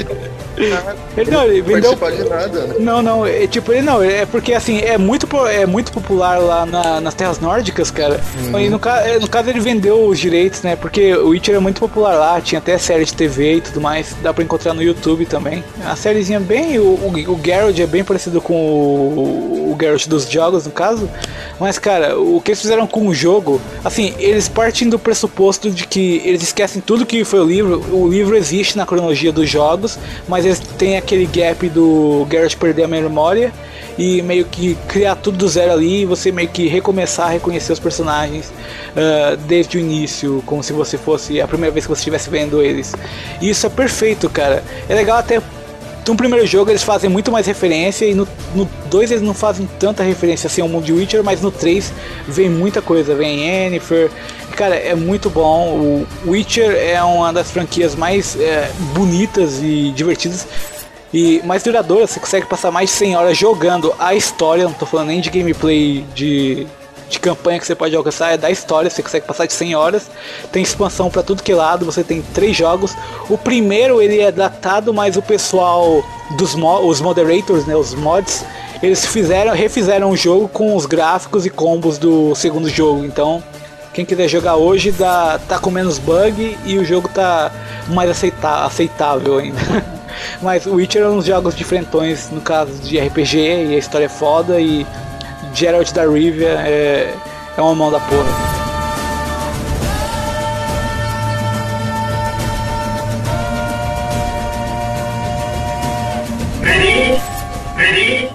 Ele vendeu. De nada, né? Não, é porque assim, é muito popular lá nas terras nórdicas, cara. E no caso ele vendeu os direitos, né? Porque o Witcher é muito popular lá, tinha até série de TV e tudo mais, dá pra encontrar no YouTube também. A sériezinha bem. O Geralt é bem parecido com o Geralt dos jogos, no caso. Mas, cara, o que eles fizeram com o jogo, assim, eles partem do pressuposto de que eles esquecem tudo que foi o livro. O livro existe na cronologia dos jogos, mas eles têm aquele gap do Geralt perder a memória e meio que criar tudo do zero ali, e você meio que recomeçar a reconhecer os personagens desde o início, como se você fosse a primeira vez que você estivesse vendo eles. E isso é perfeito, cara. É legal até. No primeiro jogo eles fazem muito mais referência, e no 2 eles não fazem tanta referência assim ao mundo de Witcher, mas no 3 vem muita coisa, vem Yennefer. Cara, é muito bom. O Witcher é uma das franquias mais bonitas e divertidas e mais duradouras. Você consegue passar mais de 100 horas jogando a história, não tô falando nem de gameplay de campanha que você pode alcançar, é da história, você consegue passar de 100 horas, tem expansão pra tudo que é lado, você tem 3 jogos. O primeiro ele é datado, mas o pessoal os moderators, né, os mods, eles refizeram o jogo com os gráficos e combos do segundo jogo, então quem quiser jogar hoje tá com menos bug e o jogo tá mais aceitável ainda. Mas o Witcher é um dos jogos diferentões no caso de RPG, e a história é foda, e Geralt da Rivia é uma mão da porra. Ready?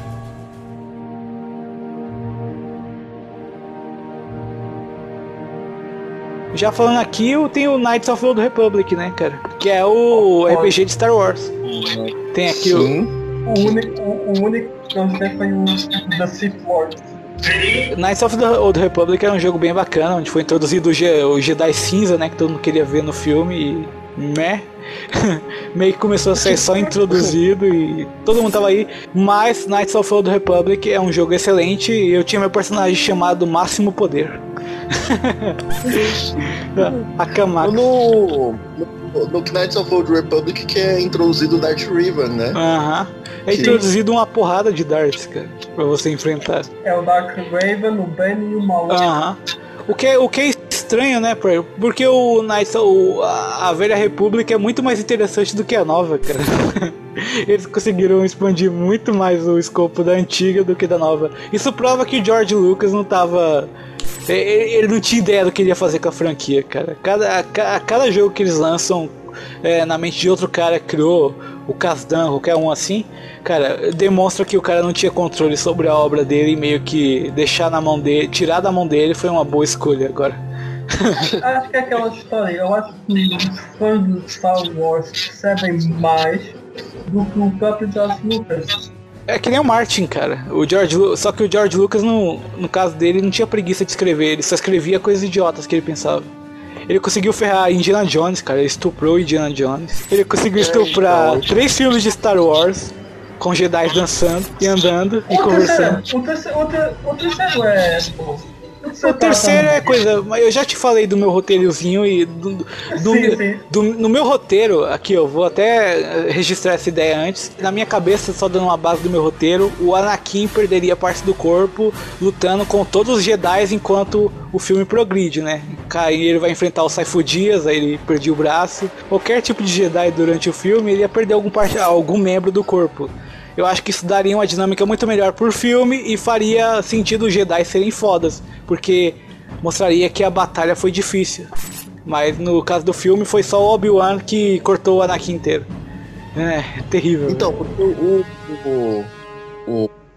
Já falando aqui, eu tenho o Knights of the Old Republic, né, cara? Que é o RPG de Star Wars. Tem aqui o único que eu sei foi o The Sith Lord. Knights of the Old Republic era um jogo bem bacana, onde foi introduzido o Jedi Cinza, né, que todo mundo queria ver no filme, e meio que começou a ser só introduzido e todo mundo tava aí. Mas Knights of the Old Republic é um jogo excelente, e eu tinha meu personagem chamado Máximo Poder. A Kamaka. No Knights of the Old Republic que é introduzido o Darth Revan, né? É introduzido uma porrada de Darths, cara, pra você enfrentar. É o Darth Revan, o Ben e o Maul. O que é estranho, né, porque a Velha República é muito mais interessante do que a nova, cara. Eles conseguiram expandir muito mais o escopo da antiga do que da nova. Isso prova que o George Lucas não tava... Ele não tinha ideia do que ele ia fazer com a franquia, cara. Cada jogo que eles lançam na mente de outro cara criou, o Kasdan, qualquer um assim, cara, demonstra que o cara não tinha controle sobre a obra dele, e meio que deixar na mão dele, tirar da mão dele foi uma boa escolha agora. Acho que é aquela história, eu acho que os fãs do Star Wars percebem mais do que o próprio George Lucas. É que nem o Martin, cara. Só que o George Lucas, no caso dele, não tinha preguiça de escrever, ele só escrevia coisas idiotas que ele pensava. Ele conseguiu ferrar Indiana Jones, cara. Ele estuprou Indiana Jones. Ele conseguiu estuprar 3 filmes de Star Wars com Jedi dançando e andando e conversando. O terceiro é... O terceiro é coisa, mas eu já te falei do meu roteirozinho e no meu roteiro, aqui eu vou até registrar essa ideia antes. Na minha cabeça, só dando uma base do meu roteiro, o Anakin perderia parte do corpo lutando com todos os Jedi enquanto o filme progride, né? Aí ele vai enfrentar o Saifu Dias, aí ele perdia o braço. Qualquer tipo de Jedi durante o filme, ele ia perder algum membro do corpo. Eu acho que isso daria uma dinâmica muito melhor por filme e faria sentido os Jedi serem fodas, porque mostraria que a batalha foi difícil. Mas no caso do filme foi só o Obi-Wan que cortou o Anakin inteiro. É terrível. Então, porque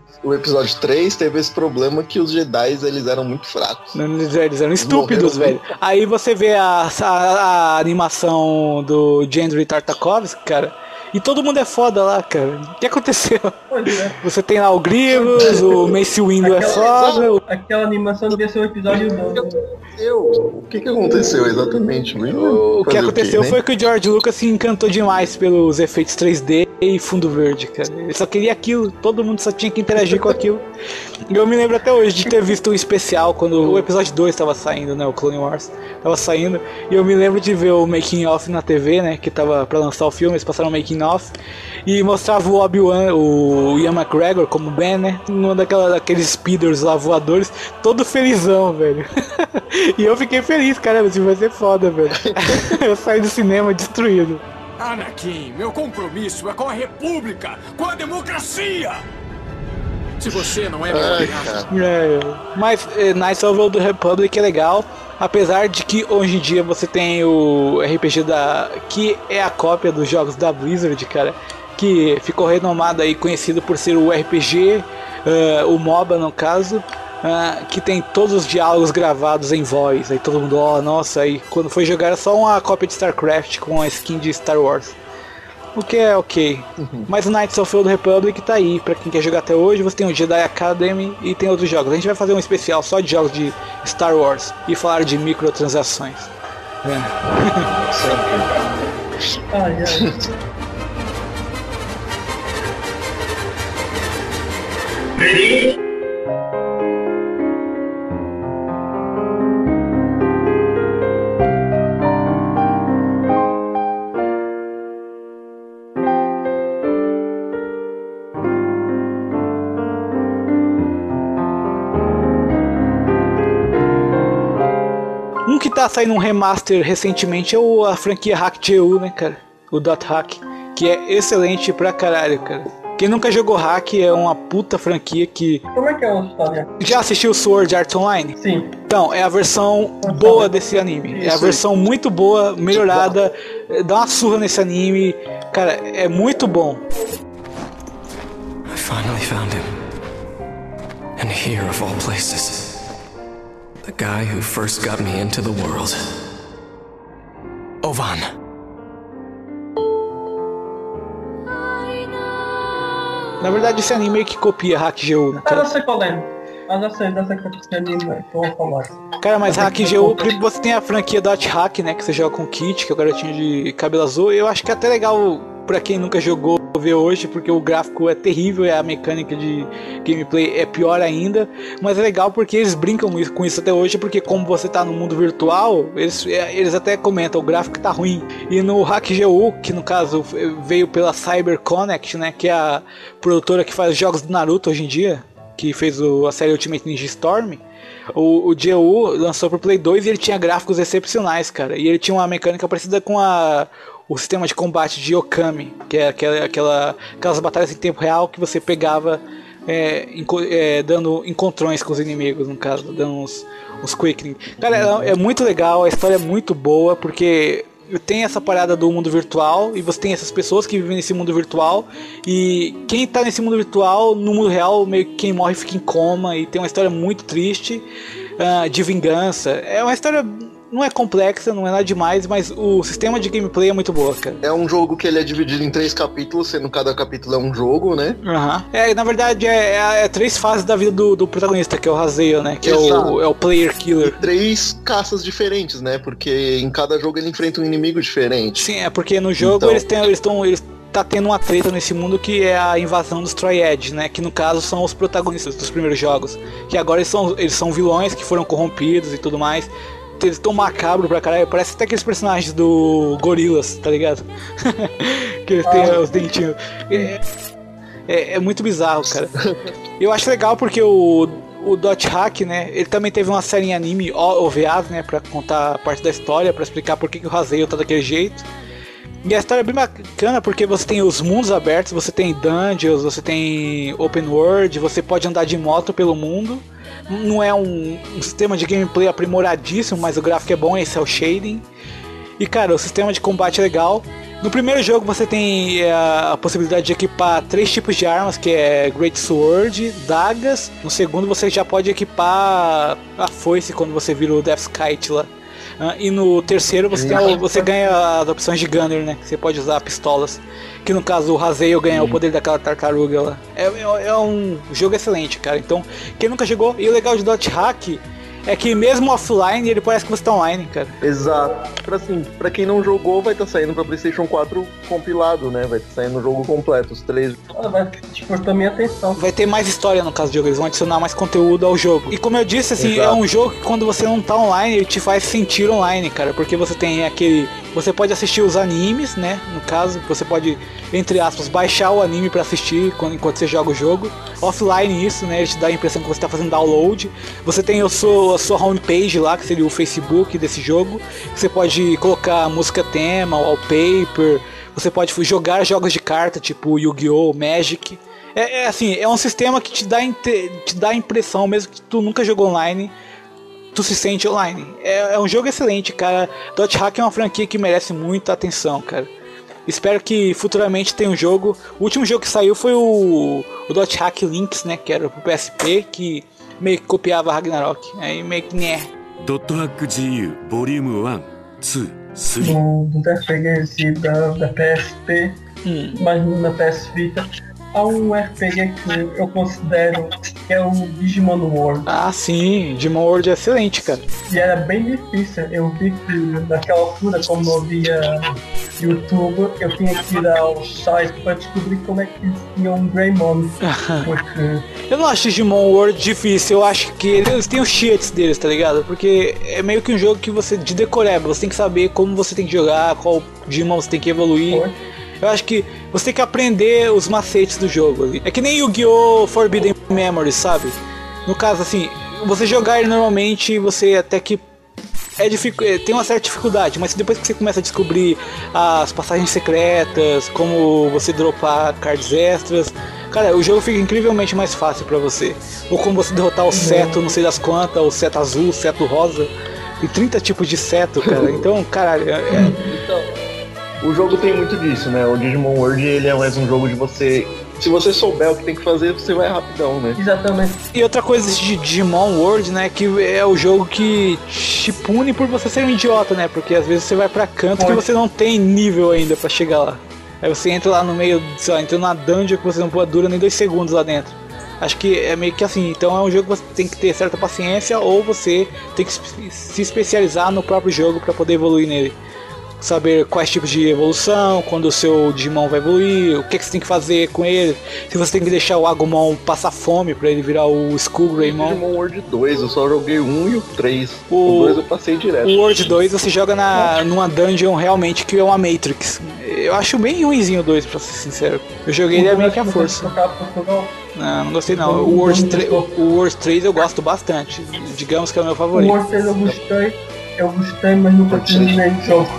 o episódio 3 teve esse problema que os Jedi, eles eram muito fracos. Eles eram estúpidos, velho. Aí você vê a animação do Gendry Tartakovsky, cara, e todo mundo é foda lá, cara. O que aconteceu? Você tem lá o Grievous, o Mace Windu é foda. Aquela animação devia ser o episódio 2. O que aconteceu exatamente? O que aconteceu foi que o George Lucas se encantou demais pelos efeitos 3D e fundo verde, cara. Ele só queria aquilo, todo mundo só tinha que interagir com aquilo. E eu me lembro até hoje de ter visto um especial quando o episódio 2 estava saindo, né? O Clone Wars estava saindo. E eu me lembro de ver o making of na TV, né? Que tava pra lançar o filme, eles passaram o making of. E mostrava o Obi-Wan, o Ian McGregor como Ben, né? Numa daqueles speeders lá voadores, todo felizão, velho. E eu fiquei feliz, caramba, isso vai ser foda, velho. Eu saí do cinema destruído. Anakin, meu compromisso é com a República, com a democracia! Se você não é meu Mas Knights of the Old Republic é legal, apesar de que hoje em dia você tem o RPG que é a cópia dos jogos da Blizzard, cara, que ficou renomado aí, conhecido por ser o RPG, o MOBA no caso, que tem todos os diálogos gravados em voz. Aí todo mundo, nossa, aí quando foi jogar era só uma cópia de StarCraft com a skin de Star Wars. O que é ok. Mas o Knights of the Old Republic tá aí, pra quem quer jogar até hoje. Você tem o Jedi Academy e tem outros jogos. A gente vai fazer um especial só de jogos de Star Wars e falar de microtransações. Um que tá saindo um remaster recentemente é a franquia Hack-GU, né, cara? O Dot Hack, que é excelente pra caralho, cara. Quem nunca jogou Hack é uma puta franquia que... Como é que é a história? Já assistiu Sword Art Online? Sim. Então, é a versão boa desse anime. É a versão muito boa, melhorada. Dá uma surra nesse anime. Cara, é muito bom. I finally found him. And here of all places. The guy who first got me into the world. Ovan. Na verdade, esse anime que copia Hack-GU, né? Eu sei qual é. Mas eu sei dessa anime que eu vou falar. Cara, mas Hack-GU, você tem a franquia Dot Hack, né? Que você joga com o Kit, que é o garotinho de cabelo azul. Eu acho que é até legal pra quem nunca jogou ver hoje, porque o gráfico é terrível e a mecânica de gameplay é pior ainda. Mas é legal porque eles brincam com isso até hoje, porque como você tá no mundo virtual, eles até comentam, o gráfico tá ruim. E no Hack-GU, que no caso veio pela CyberConnect, né? Que é a produtora que faz jogos do Naruto hoje em dia, que fez a série Ultimate Ninja Storm. O GU lançou pro Play 2 e ele tinha gráficos excepcionais, cara. E ele tinha uma mecânica parecida com o sistema de combate de Okami, que é aquelas batalhas em tempo real que você pegava dando encontrões com os inimigos, no caso, dando uns quickening. Cara, é muito legal, a história é muito boa, porque tem essa parada do mundo virtual e você tem essas pessoas que vivem nesse mundo virtual, e quem tá nesse mundo virtual, no mundo real, meio que quem morre fica em coma, e tem uma história muito triste de vingança. É uma história... Não é complexa, não é nada demais, mas o sistema de gameplay é muito boa, cara. É um jogo que ele é dividido em 3 capítulos, sendo cada capítulo é um jogo, né? Na verdade, é 3 fases da vida do protagonista, que é o Hazael, né? Que é o player killer. E 3 caças diferentes, né? Porque em cada jogo ele enfrenta um inimigo diferente. Sim, é porque no jogo então... eles tá tendo uma treta nesse mundo que é a invasão dos Triad, né? Que no caso são os protagonistas dos primeiros jogos. Que agora eles são vilões que foram corrompidos e tudo mais. Eles tão macabro pra caralho, parece até aqueles personagens do Gorillaz, tá ligado? Que eles têm os dentinhos. É muito bizarro, cara. Eu acho legal porque o Dot Hack, né, ele também teve uma série em anime, OVAs, né, pra contar parte da história, pra explicar por que o Hazael tá daquele jeito. E a história é bem bacana porque você tem os mundos abertos, você tem dungeons, você tem open world, você pode andar de moto pelo mundo. Não é um sistema de gameplay aprimoradíssimo, mas o gráfico é bom, esse é o shading. E cara, o sistema de combate é legal. No primeiro jogo você tem a possibilidade de equipar 3 tipos de armas, que é Great Sword, dagas. No segundo você já pode equipar a foice quando você vira o Death's Kite lá. E no terceiro você ganha as opções de Gunner, né? Que você pode usar pistolas. Que no caso o Hazael ganha o poder daquela tartaruga lá. É um jogo excelente, cara. Então, quem nunca jogou... E o legal de Dot Hack é que mesmo offline ele parece que você tá online, cara. Exato. Pra quem não jogou, vai estar saindo pra PlayStation 4 compilado, né? Vai estar saindo o jogo completo, os 3. Vai despertar minha atenção. Vai ter mais história no caso do jogo, eles vão adicionar mais conteúdo ao jogo. E como eu disse, assim, Exato. É um jogo que quando você não tá online, ele te faz sentir online, cara. Porque você tem aquele... Você pode assistir os animes, né? No caso, você pode, entre aspas, baixar o anime pra assistir enquanto você joga o jogo. Offline isso, né? Ele te dá a impressão que você tá fazendo download. Você tem a sua homepage lá, que seria o Facebook desse jogo. Você pode colocar música tema, wallpaper. Você pode jogar jogos de carta, tipo Yu-Gi-Oh!, Magic. Assim, é um sistema que te dá a impressão, mesmo que tu nunca jogou online, tu se sente online. É um jogo excelente, cara. Dot Hack é uma franquia que merece muita atenção, cara. Espero que futuramente tenha um jogo. O último jogo que saiu foi o Dot Hack Links, né? Que era pro PSP, que meio que copiava Ragnarok. Aí meio que né. Dot Hack GU Volume 1, 2, 3. Do RPG da PSP, mas na PS Vita. Há um RPG que eu considero que é o Digimon World. Ah, sim, Digimon World é excelente, cara. E era bem difícil. Eu vi que naquela altura, como não havia YouTube, eu tinha que ir ao site para descobrir como é que tinha um Greymon. Porque... Eu não acho Digimon World difícil, eu acho que eles têm os cheats deles, tá ligado? Porque é meio que um jogo que você, de decoreba, você tem que saber como você tem que jogar, qual Digimon você tem que evoluir. Eu acho que você tem que aprender os macetes do jogo ali. É que nem Yu-Gi-Oh! Forbidden Memories, sabe? No caso, assim, você jogar ele normalmente, você até que tem uma certa dificuldade, mas depois que você começa a descobrir as passagens secretas, como você dropar cards extras, cara, o jogo fica incrivelmente mais fácil pra você. Ou como você derrotar o seto, não sei das quantas, o seto azul, o seto rosa. Tem 30 tipos de seto, cara. Então, caralho, O jogo tem muito disso, né? O Digimon World, ele é mais um jogo de você... Se você souber o que tem que fazer, você vai rapidão, né? Exatamente. E outra coisa de Digimon World, né? Que é o jogo que te pune por você ser um idiota, né? Porque às vezes você vai pra canto que você não tem nível ainda pra chegar lá. Aí você entra lá no meio, sei lá, entra numa dungeon que você não dura nem 2 segundos lá dentro. Acho que é meio que assim. Então é um jogo que você tem que ter certa paciência, ou você tem que se especializar no próprio jogo pra poder evoluir nele. Saber quais tipos de evolução, quando o seu Digimon vai evoluir, o que você tem que fazer com ele, se você tem que deixar o Agumon passar fome pra ele virar o Skull Greymon. Digimon World 2, eu só joguei o 1 e o 3. O 2 eu passei direto. O World 2 você joga numa dungeon realmente que é uma Matrix. Eu acho bem ruimzinho o 2, pra ser sincero. Eu joguei ele meio que à força. Não gostei não. O World 3 eu gosto bastante. Digamos que é o meu favorito. O World 3 eu gostei, mas nunca terminei o jogo.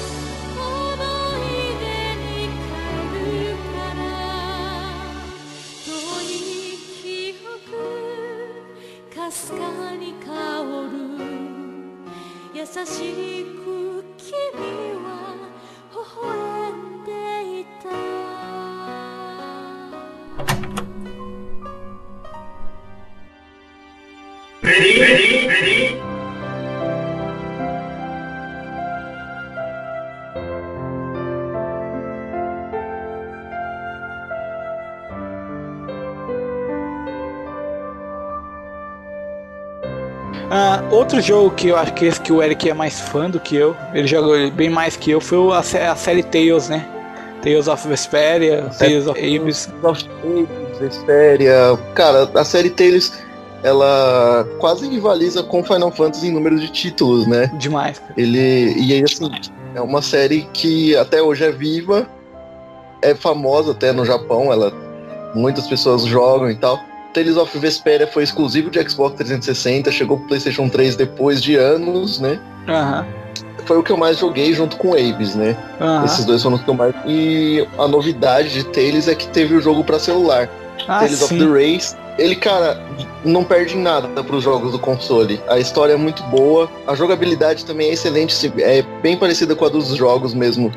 Outro jogo que eu acho que esse que o Eric é mais fã do que eu, ele jogou bem mais que eu, foi a série Tales, né? Tales of Vesperia, Tales of Abyss. Vesperia. Cara, a série Tales, ela quase rivaliza com Final Fantasy em número de títulos, né? Demais. E aí, assim, é uma série que até hoje é viva, é famosa até no Japão, muitas pessoas jogam e tal. Tales of Vesperia foi exclusivo de Xbox 360, chegou pro PlayStation 3 depois de anos, né? Foi o que eu mais joguei junto com Abyss, né? Esses dois foram os que eu mais... E a novidade de Tales é que teve o jogo pra celular. Tales of the Race. Ele, cara, não perde em nada pros jogos do console. A história é muito boa, a jogabilidade também é excelente, é bem parecida com a dos jogos mesmo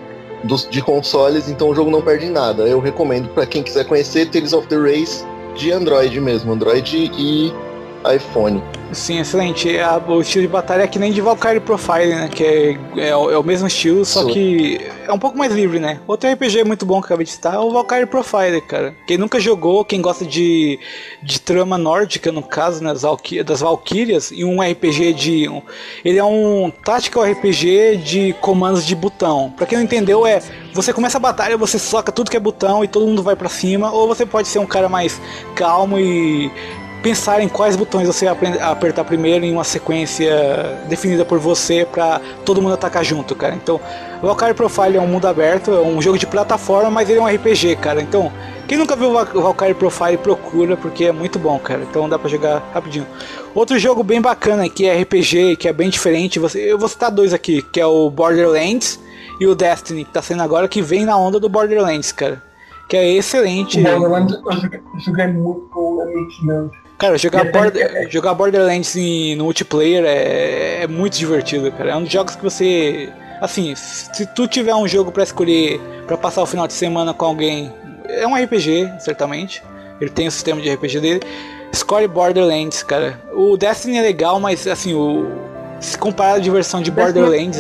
de consoles, então o jogo não perde em nada. Eu recomendo pra quem quiser conhecer Tales of the Race de Android mesmo, Android e iPhone. Sim, excelente. O estilo de batalha é que nem de Valkyrie Profile, né? Que é o mesmo estilo, só que é um pouco mais livre, né? Outro RPG muito bom que eu acabei de citar é o Valkyrie Profile, cara. Quem nunca jogou, quem gosta de trama nórdica, no caso, né? Das Valkyrias, e um RPG ele é um tactical RPG de comandos de botão. Pra quem não entendeu, você começa a batalha, você soca tudo que é botão e todo mundo vai pra cima, ou você pode ser um cara mais calmo e pensar em quais botões você apertar primeiro em uma sequência definida por você pra todo mundo atacar junto, cara. Então, o Valkyrie Profile é um mundo aberto, é um jogo de plataforma, mas ele é um RPG, cara. Então, quem nunca viu o Valkyrie Profile, procura, porque é muito bom, cara. Então dá pra jogar rapidinho. Outro jogo bem bacana, que é RPG, que é bem diferente, eu vou citar dois aqui, que é o Borderlands e o Destiny, que tá saindo agora, que vem na onda do Borderlands, cara. Que é excelente. O Borderlands eu joguei muito com amigos meus. Cara, jogar Borderlands no multiplayer é muito divertido, cara. É um dos jogos que você... Assim, se tu tiver um jogo pra escolher pra passar o final de semana com alguém, é um RPG, certamente. Ele tem o sistema de RPG dele. Escolhe Borderlands, cara. O Destiny é legal, mas assim, se comparar a diversão de Borderlands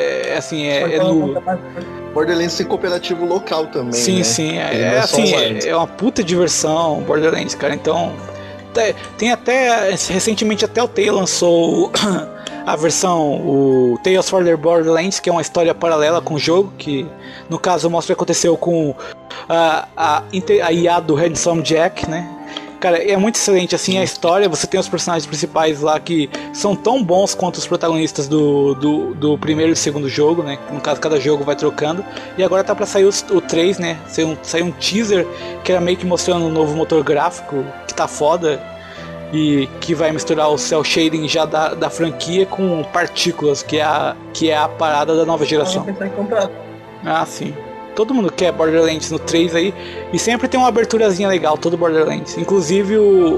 é nulo. Borderlands tem cooperativo local também, sim, né? Sim. É uma puta diversão Borderlands, cara. Então... Tem até, recentemente até o Telltale lançou a versão, o Tales from the Borderlands, que é uma história paralela com o jogo, que no caso mostra o que aconteceu com a IA do Handsome Jack, né? Cara, é muito excelente assim a história. Você tem os personagens principais lá que são tão bons quanto os protagonistas do primeiro e segundo jogo, né? No caso, cada jogo vai trocando. E agora tá pra sair o 3, né? Saiu um teaser que era meio que mostrando um novo motor gráfico que tá foda e que vai misturar o cel shading já da franquia com partículas, que é a parada da nova geração. Ah, sim. Todo mundo quer Borderlands no 3 aí. E sempre tem uma aberturazinha legal, todo Borderlands. Inclusive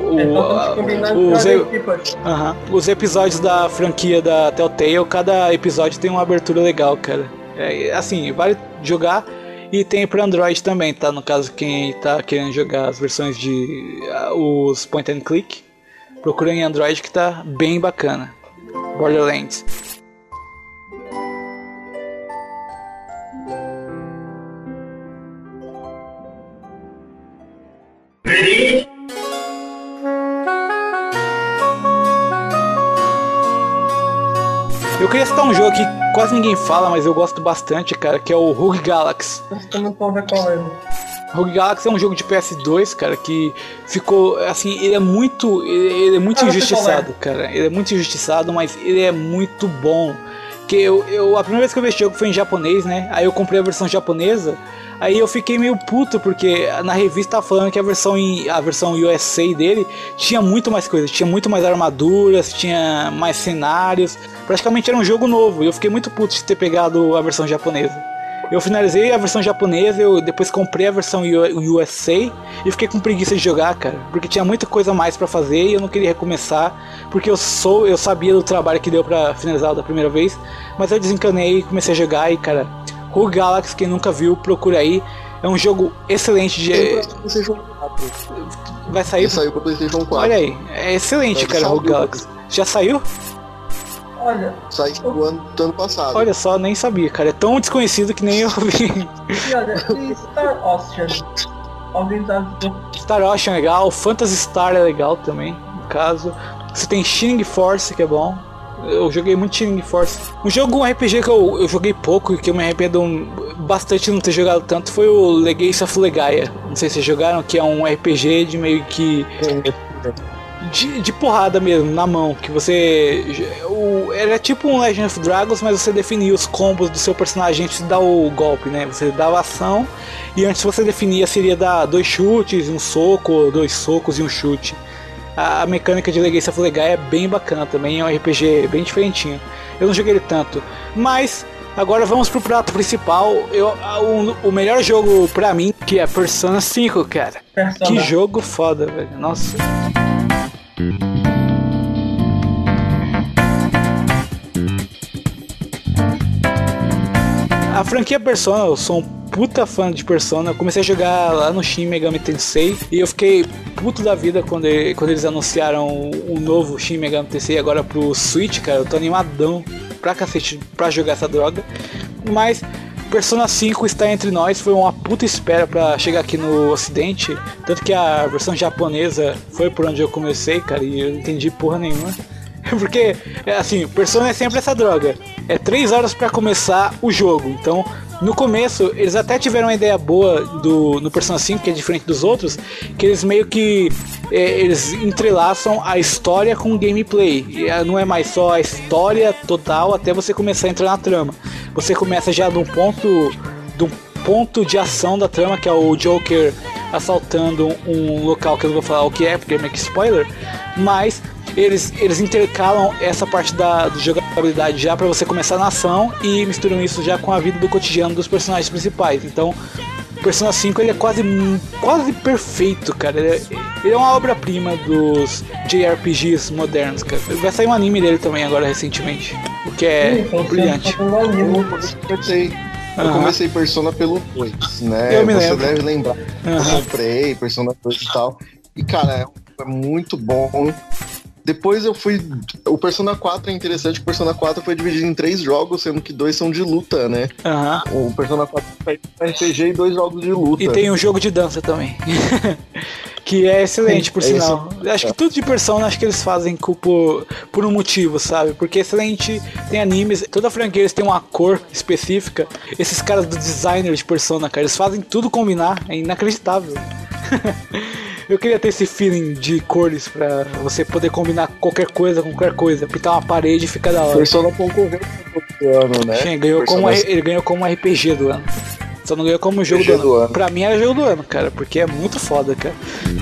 os episódios da franquia da Telltale, cada episódio tem uma abertura legal, cara. Assim, vale jogar. E tem para Android também, tá? No caso, quem tá querendo jogar as versões os point and click, procura em Android, que tá bem bacana. Borderlands. Eu queria citar um jogo que quase ninguém fala, mas eu gosto bastante, cara, que é o Rogue Galaxy. Rogue Galaxy é um jogo de PS2, cara, que ficou, assim, ele é muito injustiçado, cara. Ele é muito injustiçado, mas ele é muito bom. Que a primeira vez que eu vi esse jogo foi em japonês, né? Aí eu comprei a versão japonesa. Aí eu fiquei meio puto, porque na revista tava falando que a versão USA dele tinha muito mais coisas, tinha muito mais armaduras, tinha mais cenários, praticamente era um jogo novo, e eu fiquei muito puto de ter pegado a versão japonesa. Eu finalizei a versão japonesa, eu depois comprei a versão USA e fiquei com preguiça de jogar, cara, porque tinha muita coisa mais pra fazer e eu não queria recomeçar, porque eu sabia do trabalho que deu pra finalizar da primeira vez, mas eu desencanei e comecei a jogar e, cara... Rogue Galaxy, quem nunca viu, procura aí. É um jogo excelente de... Vai sair? Saiu pra PlayStation 4. Olha aí, é excelente, cara, Rogue Galaxy. Já saiu? Olha... Saiu do ano passado. Olha só, nem sabia, cara. É tão desconhecido que nem eu vi. E olha, e Star Ocean? Alguém sabe? Star Ocean é legal, Phantasy Star é legal também, no caso. Você tem Shining Force, que é bom. Eu joguei muito Shining Force. Um RPG que eu joguei pouco e que eu me arrependo bastante de não ter jogado tanto foi o Legacy of Legaia. Não sei se vocês jogaram, que é um RPG de meio que... De porrada mesmo, na mão. Que você... Era tipo um Legend of Dragons, mas você definia os combos do seu personagem antes de dar o golpe, né? Você dava a ação e antes você definia seria dar 2 chutes, um soco, 2 socos e um chute. A mecânica de Legacy of Legaia é bem bacana também, é um RPG bem diferentinho. Eu não joguei ele tanto, mas agora vamos pro prato principal. O melhor jogo pra mim, que é Persona 5, cara. Que jogo foda, velho. Nossa. franquia Persona, eu sou um puta fã de Persona. Eu comecei a jogar lá no Shin Megami Tensei e eu fiquei puto da vida quando eles anunciaram o novo Shin Megami Tensei agora pro Switch, cara. Eu tô animadão pra cacete pra jogar essa droga. Mas Persona 5 está entre nós, foi uma puta espera pra chegar aqui no ocidente. Tanto que a versão japonesa foi por onde eu comecei, cara, e eu não entendi porra nenhuma. Porque, assim, Persona é sempre essa droga. É 3 horas pra começar o jogo. Então, no começo, eles até tiveram uma ideia boa no Persona 5, que é diferente dos outros, que eles meio que eles entrelaçam a história com o gameplay. E não é mais só a história total até você começar a entrar na trama. Você começa já de um ponto de ação da trama, que é o Joker assaltando um local que eu não vou falar o que é, porque é meio que spoiler, mas eles intercalam essa parte da jogabilidade já pra você começar na ação e misturam isso já com a vida do cotidiano dos personagens principais. Então, Persona 5 ele é quase perfeito, cara. Ele é uma obra-prima dos JRPGs modernos, cara. Vai sair um anime dele também agora recentemente, o que é brilhante. Eu comecei Persona pelo 2, né? Eu me lembro. Você deve lembrar. Eu comprei Persona 2 e tal. E, cara, é muito bom. Depois eu fui... O Persona 4 é interessante, o Persona 4 foi dividido em 3 jogos, sendo que 2 são de luta, né? O Persona 4 foi RPG e 2 jogos de luta. E tem um jogo de dança também. Que é excelente, por sinal. Acho que tudo de Persona, acho que eles fazem por um motivo, sabe? Porque é excelente, tem animes, toda a franquia eles tem uma cor específica. Esses caras do designer de Persona, cara, eles fazem tudo combinar, é inacreditável. Eu queria ter esse feeling de cores pra você poder combinar qualquer coisa com qualquer coisa, pintar uma parede e ficar da hora. Persona concorreu do ano, né? Sim, ele ganhou como RPG do ano. Só não ganhou como jogo do ano. Pra mim era jogo do ano, cara, porque é muito foda, cara.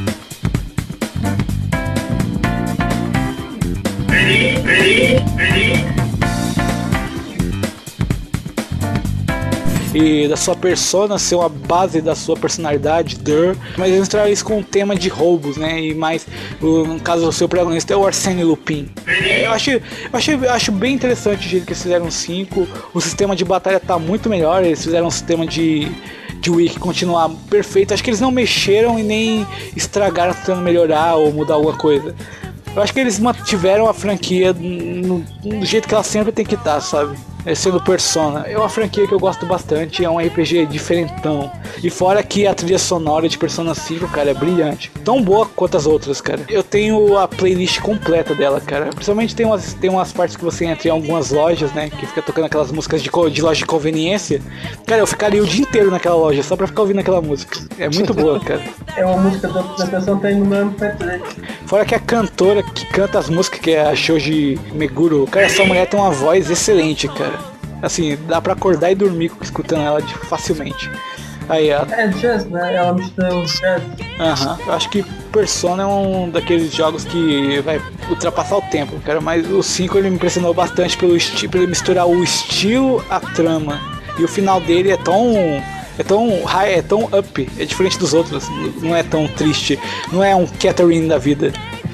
E da sua persona ser uma base da sua personalidade, mas eles entraram isso com um tema de roubos, né? E mais, no caso, o seu protagonista é o Arsène Lupin. Eu acho bem interessante o jeito que eles fizeram o 5. O sistema de batalha tá muito melhor. Eles fizeram um sistema de Wiki continuar perfeito. Acho que eles não mexeram e nem estragaram tentando melhorar ou mudar alguma coisa. Eu acho que eles mantiveram a franquia do jeito que ela sempre tem que estar, sabe? Sendo Persona. É uma franquia que eu gosto bastante, é um RPG diferentão. E fora que a trilha sonora de Persona 5, cara, é brilhante. Tão boa quanto as outras, cara. Eu tenho a playlist completa dela, cara. Principalmente tem umas partes que você entra em algumas lojas, né? Que fica tocando aquelas músicas de loja de conveniência. Cara, eu ficaria o dia inteiro naquela loja só pra ficar ouvindo aquela música. É muito boa, cara. É uma música da apresentação, tem no meu MP3. Fora que a cantora que canta as músicas, que é a Shoji Meguro, cara, essa mulher tem uma voz excelente, cara. Assim, dá pra acordar e dormir escutando ela facilmente. Aí, é jazz, né? Ela mistura o jazz. Eu acho que Persona é um daqueles jogos que vai ultrapassar o tempo, cara. Mas o 5 ele me impressionou bastante pelo ele misturar o estilo, a trama. E o final dele é tão high, é tão up. É diferente dos outros, não é tão triste. Não é um Catherine da vida.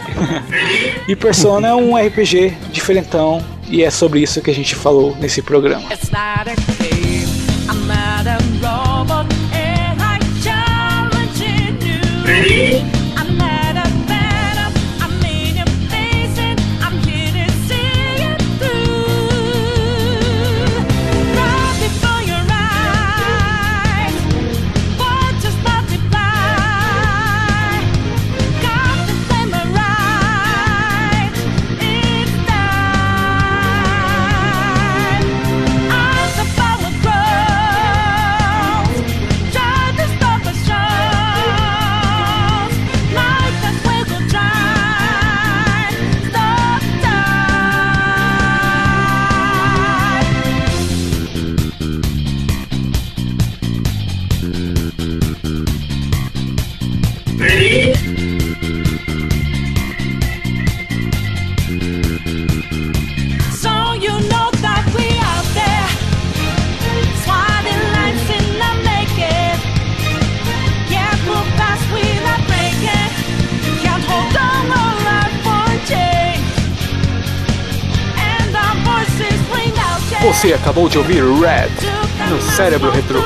E Persona é um RPG diferentão. E é sobre isso que a gente falou nesse programa. Você acabou de ouvir Red, no Cérebro Retrô.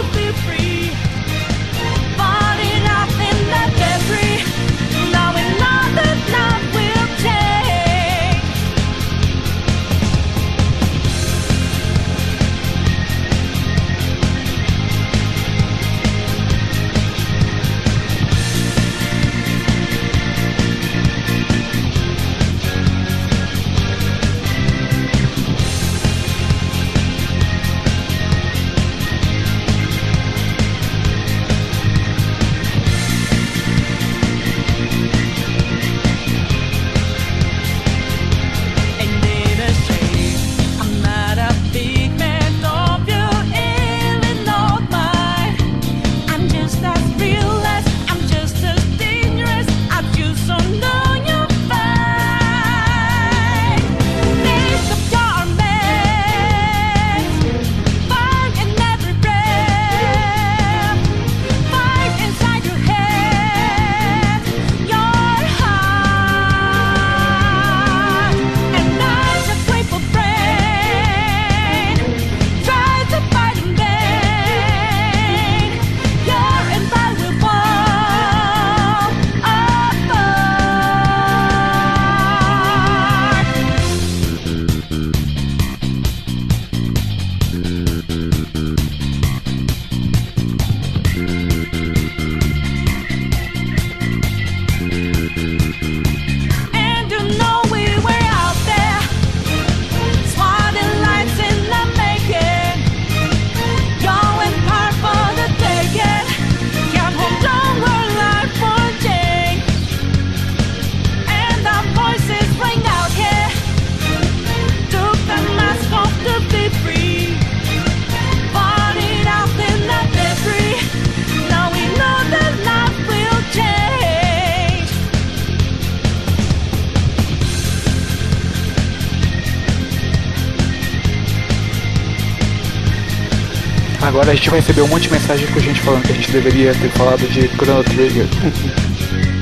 Agora a gente vai receber um monte de mensagem com gente falando que a gente deveria ter falado de Chrono Trigger.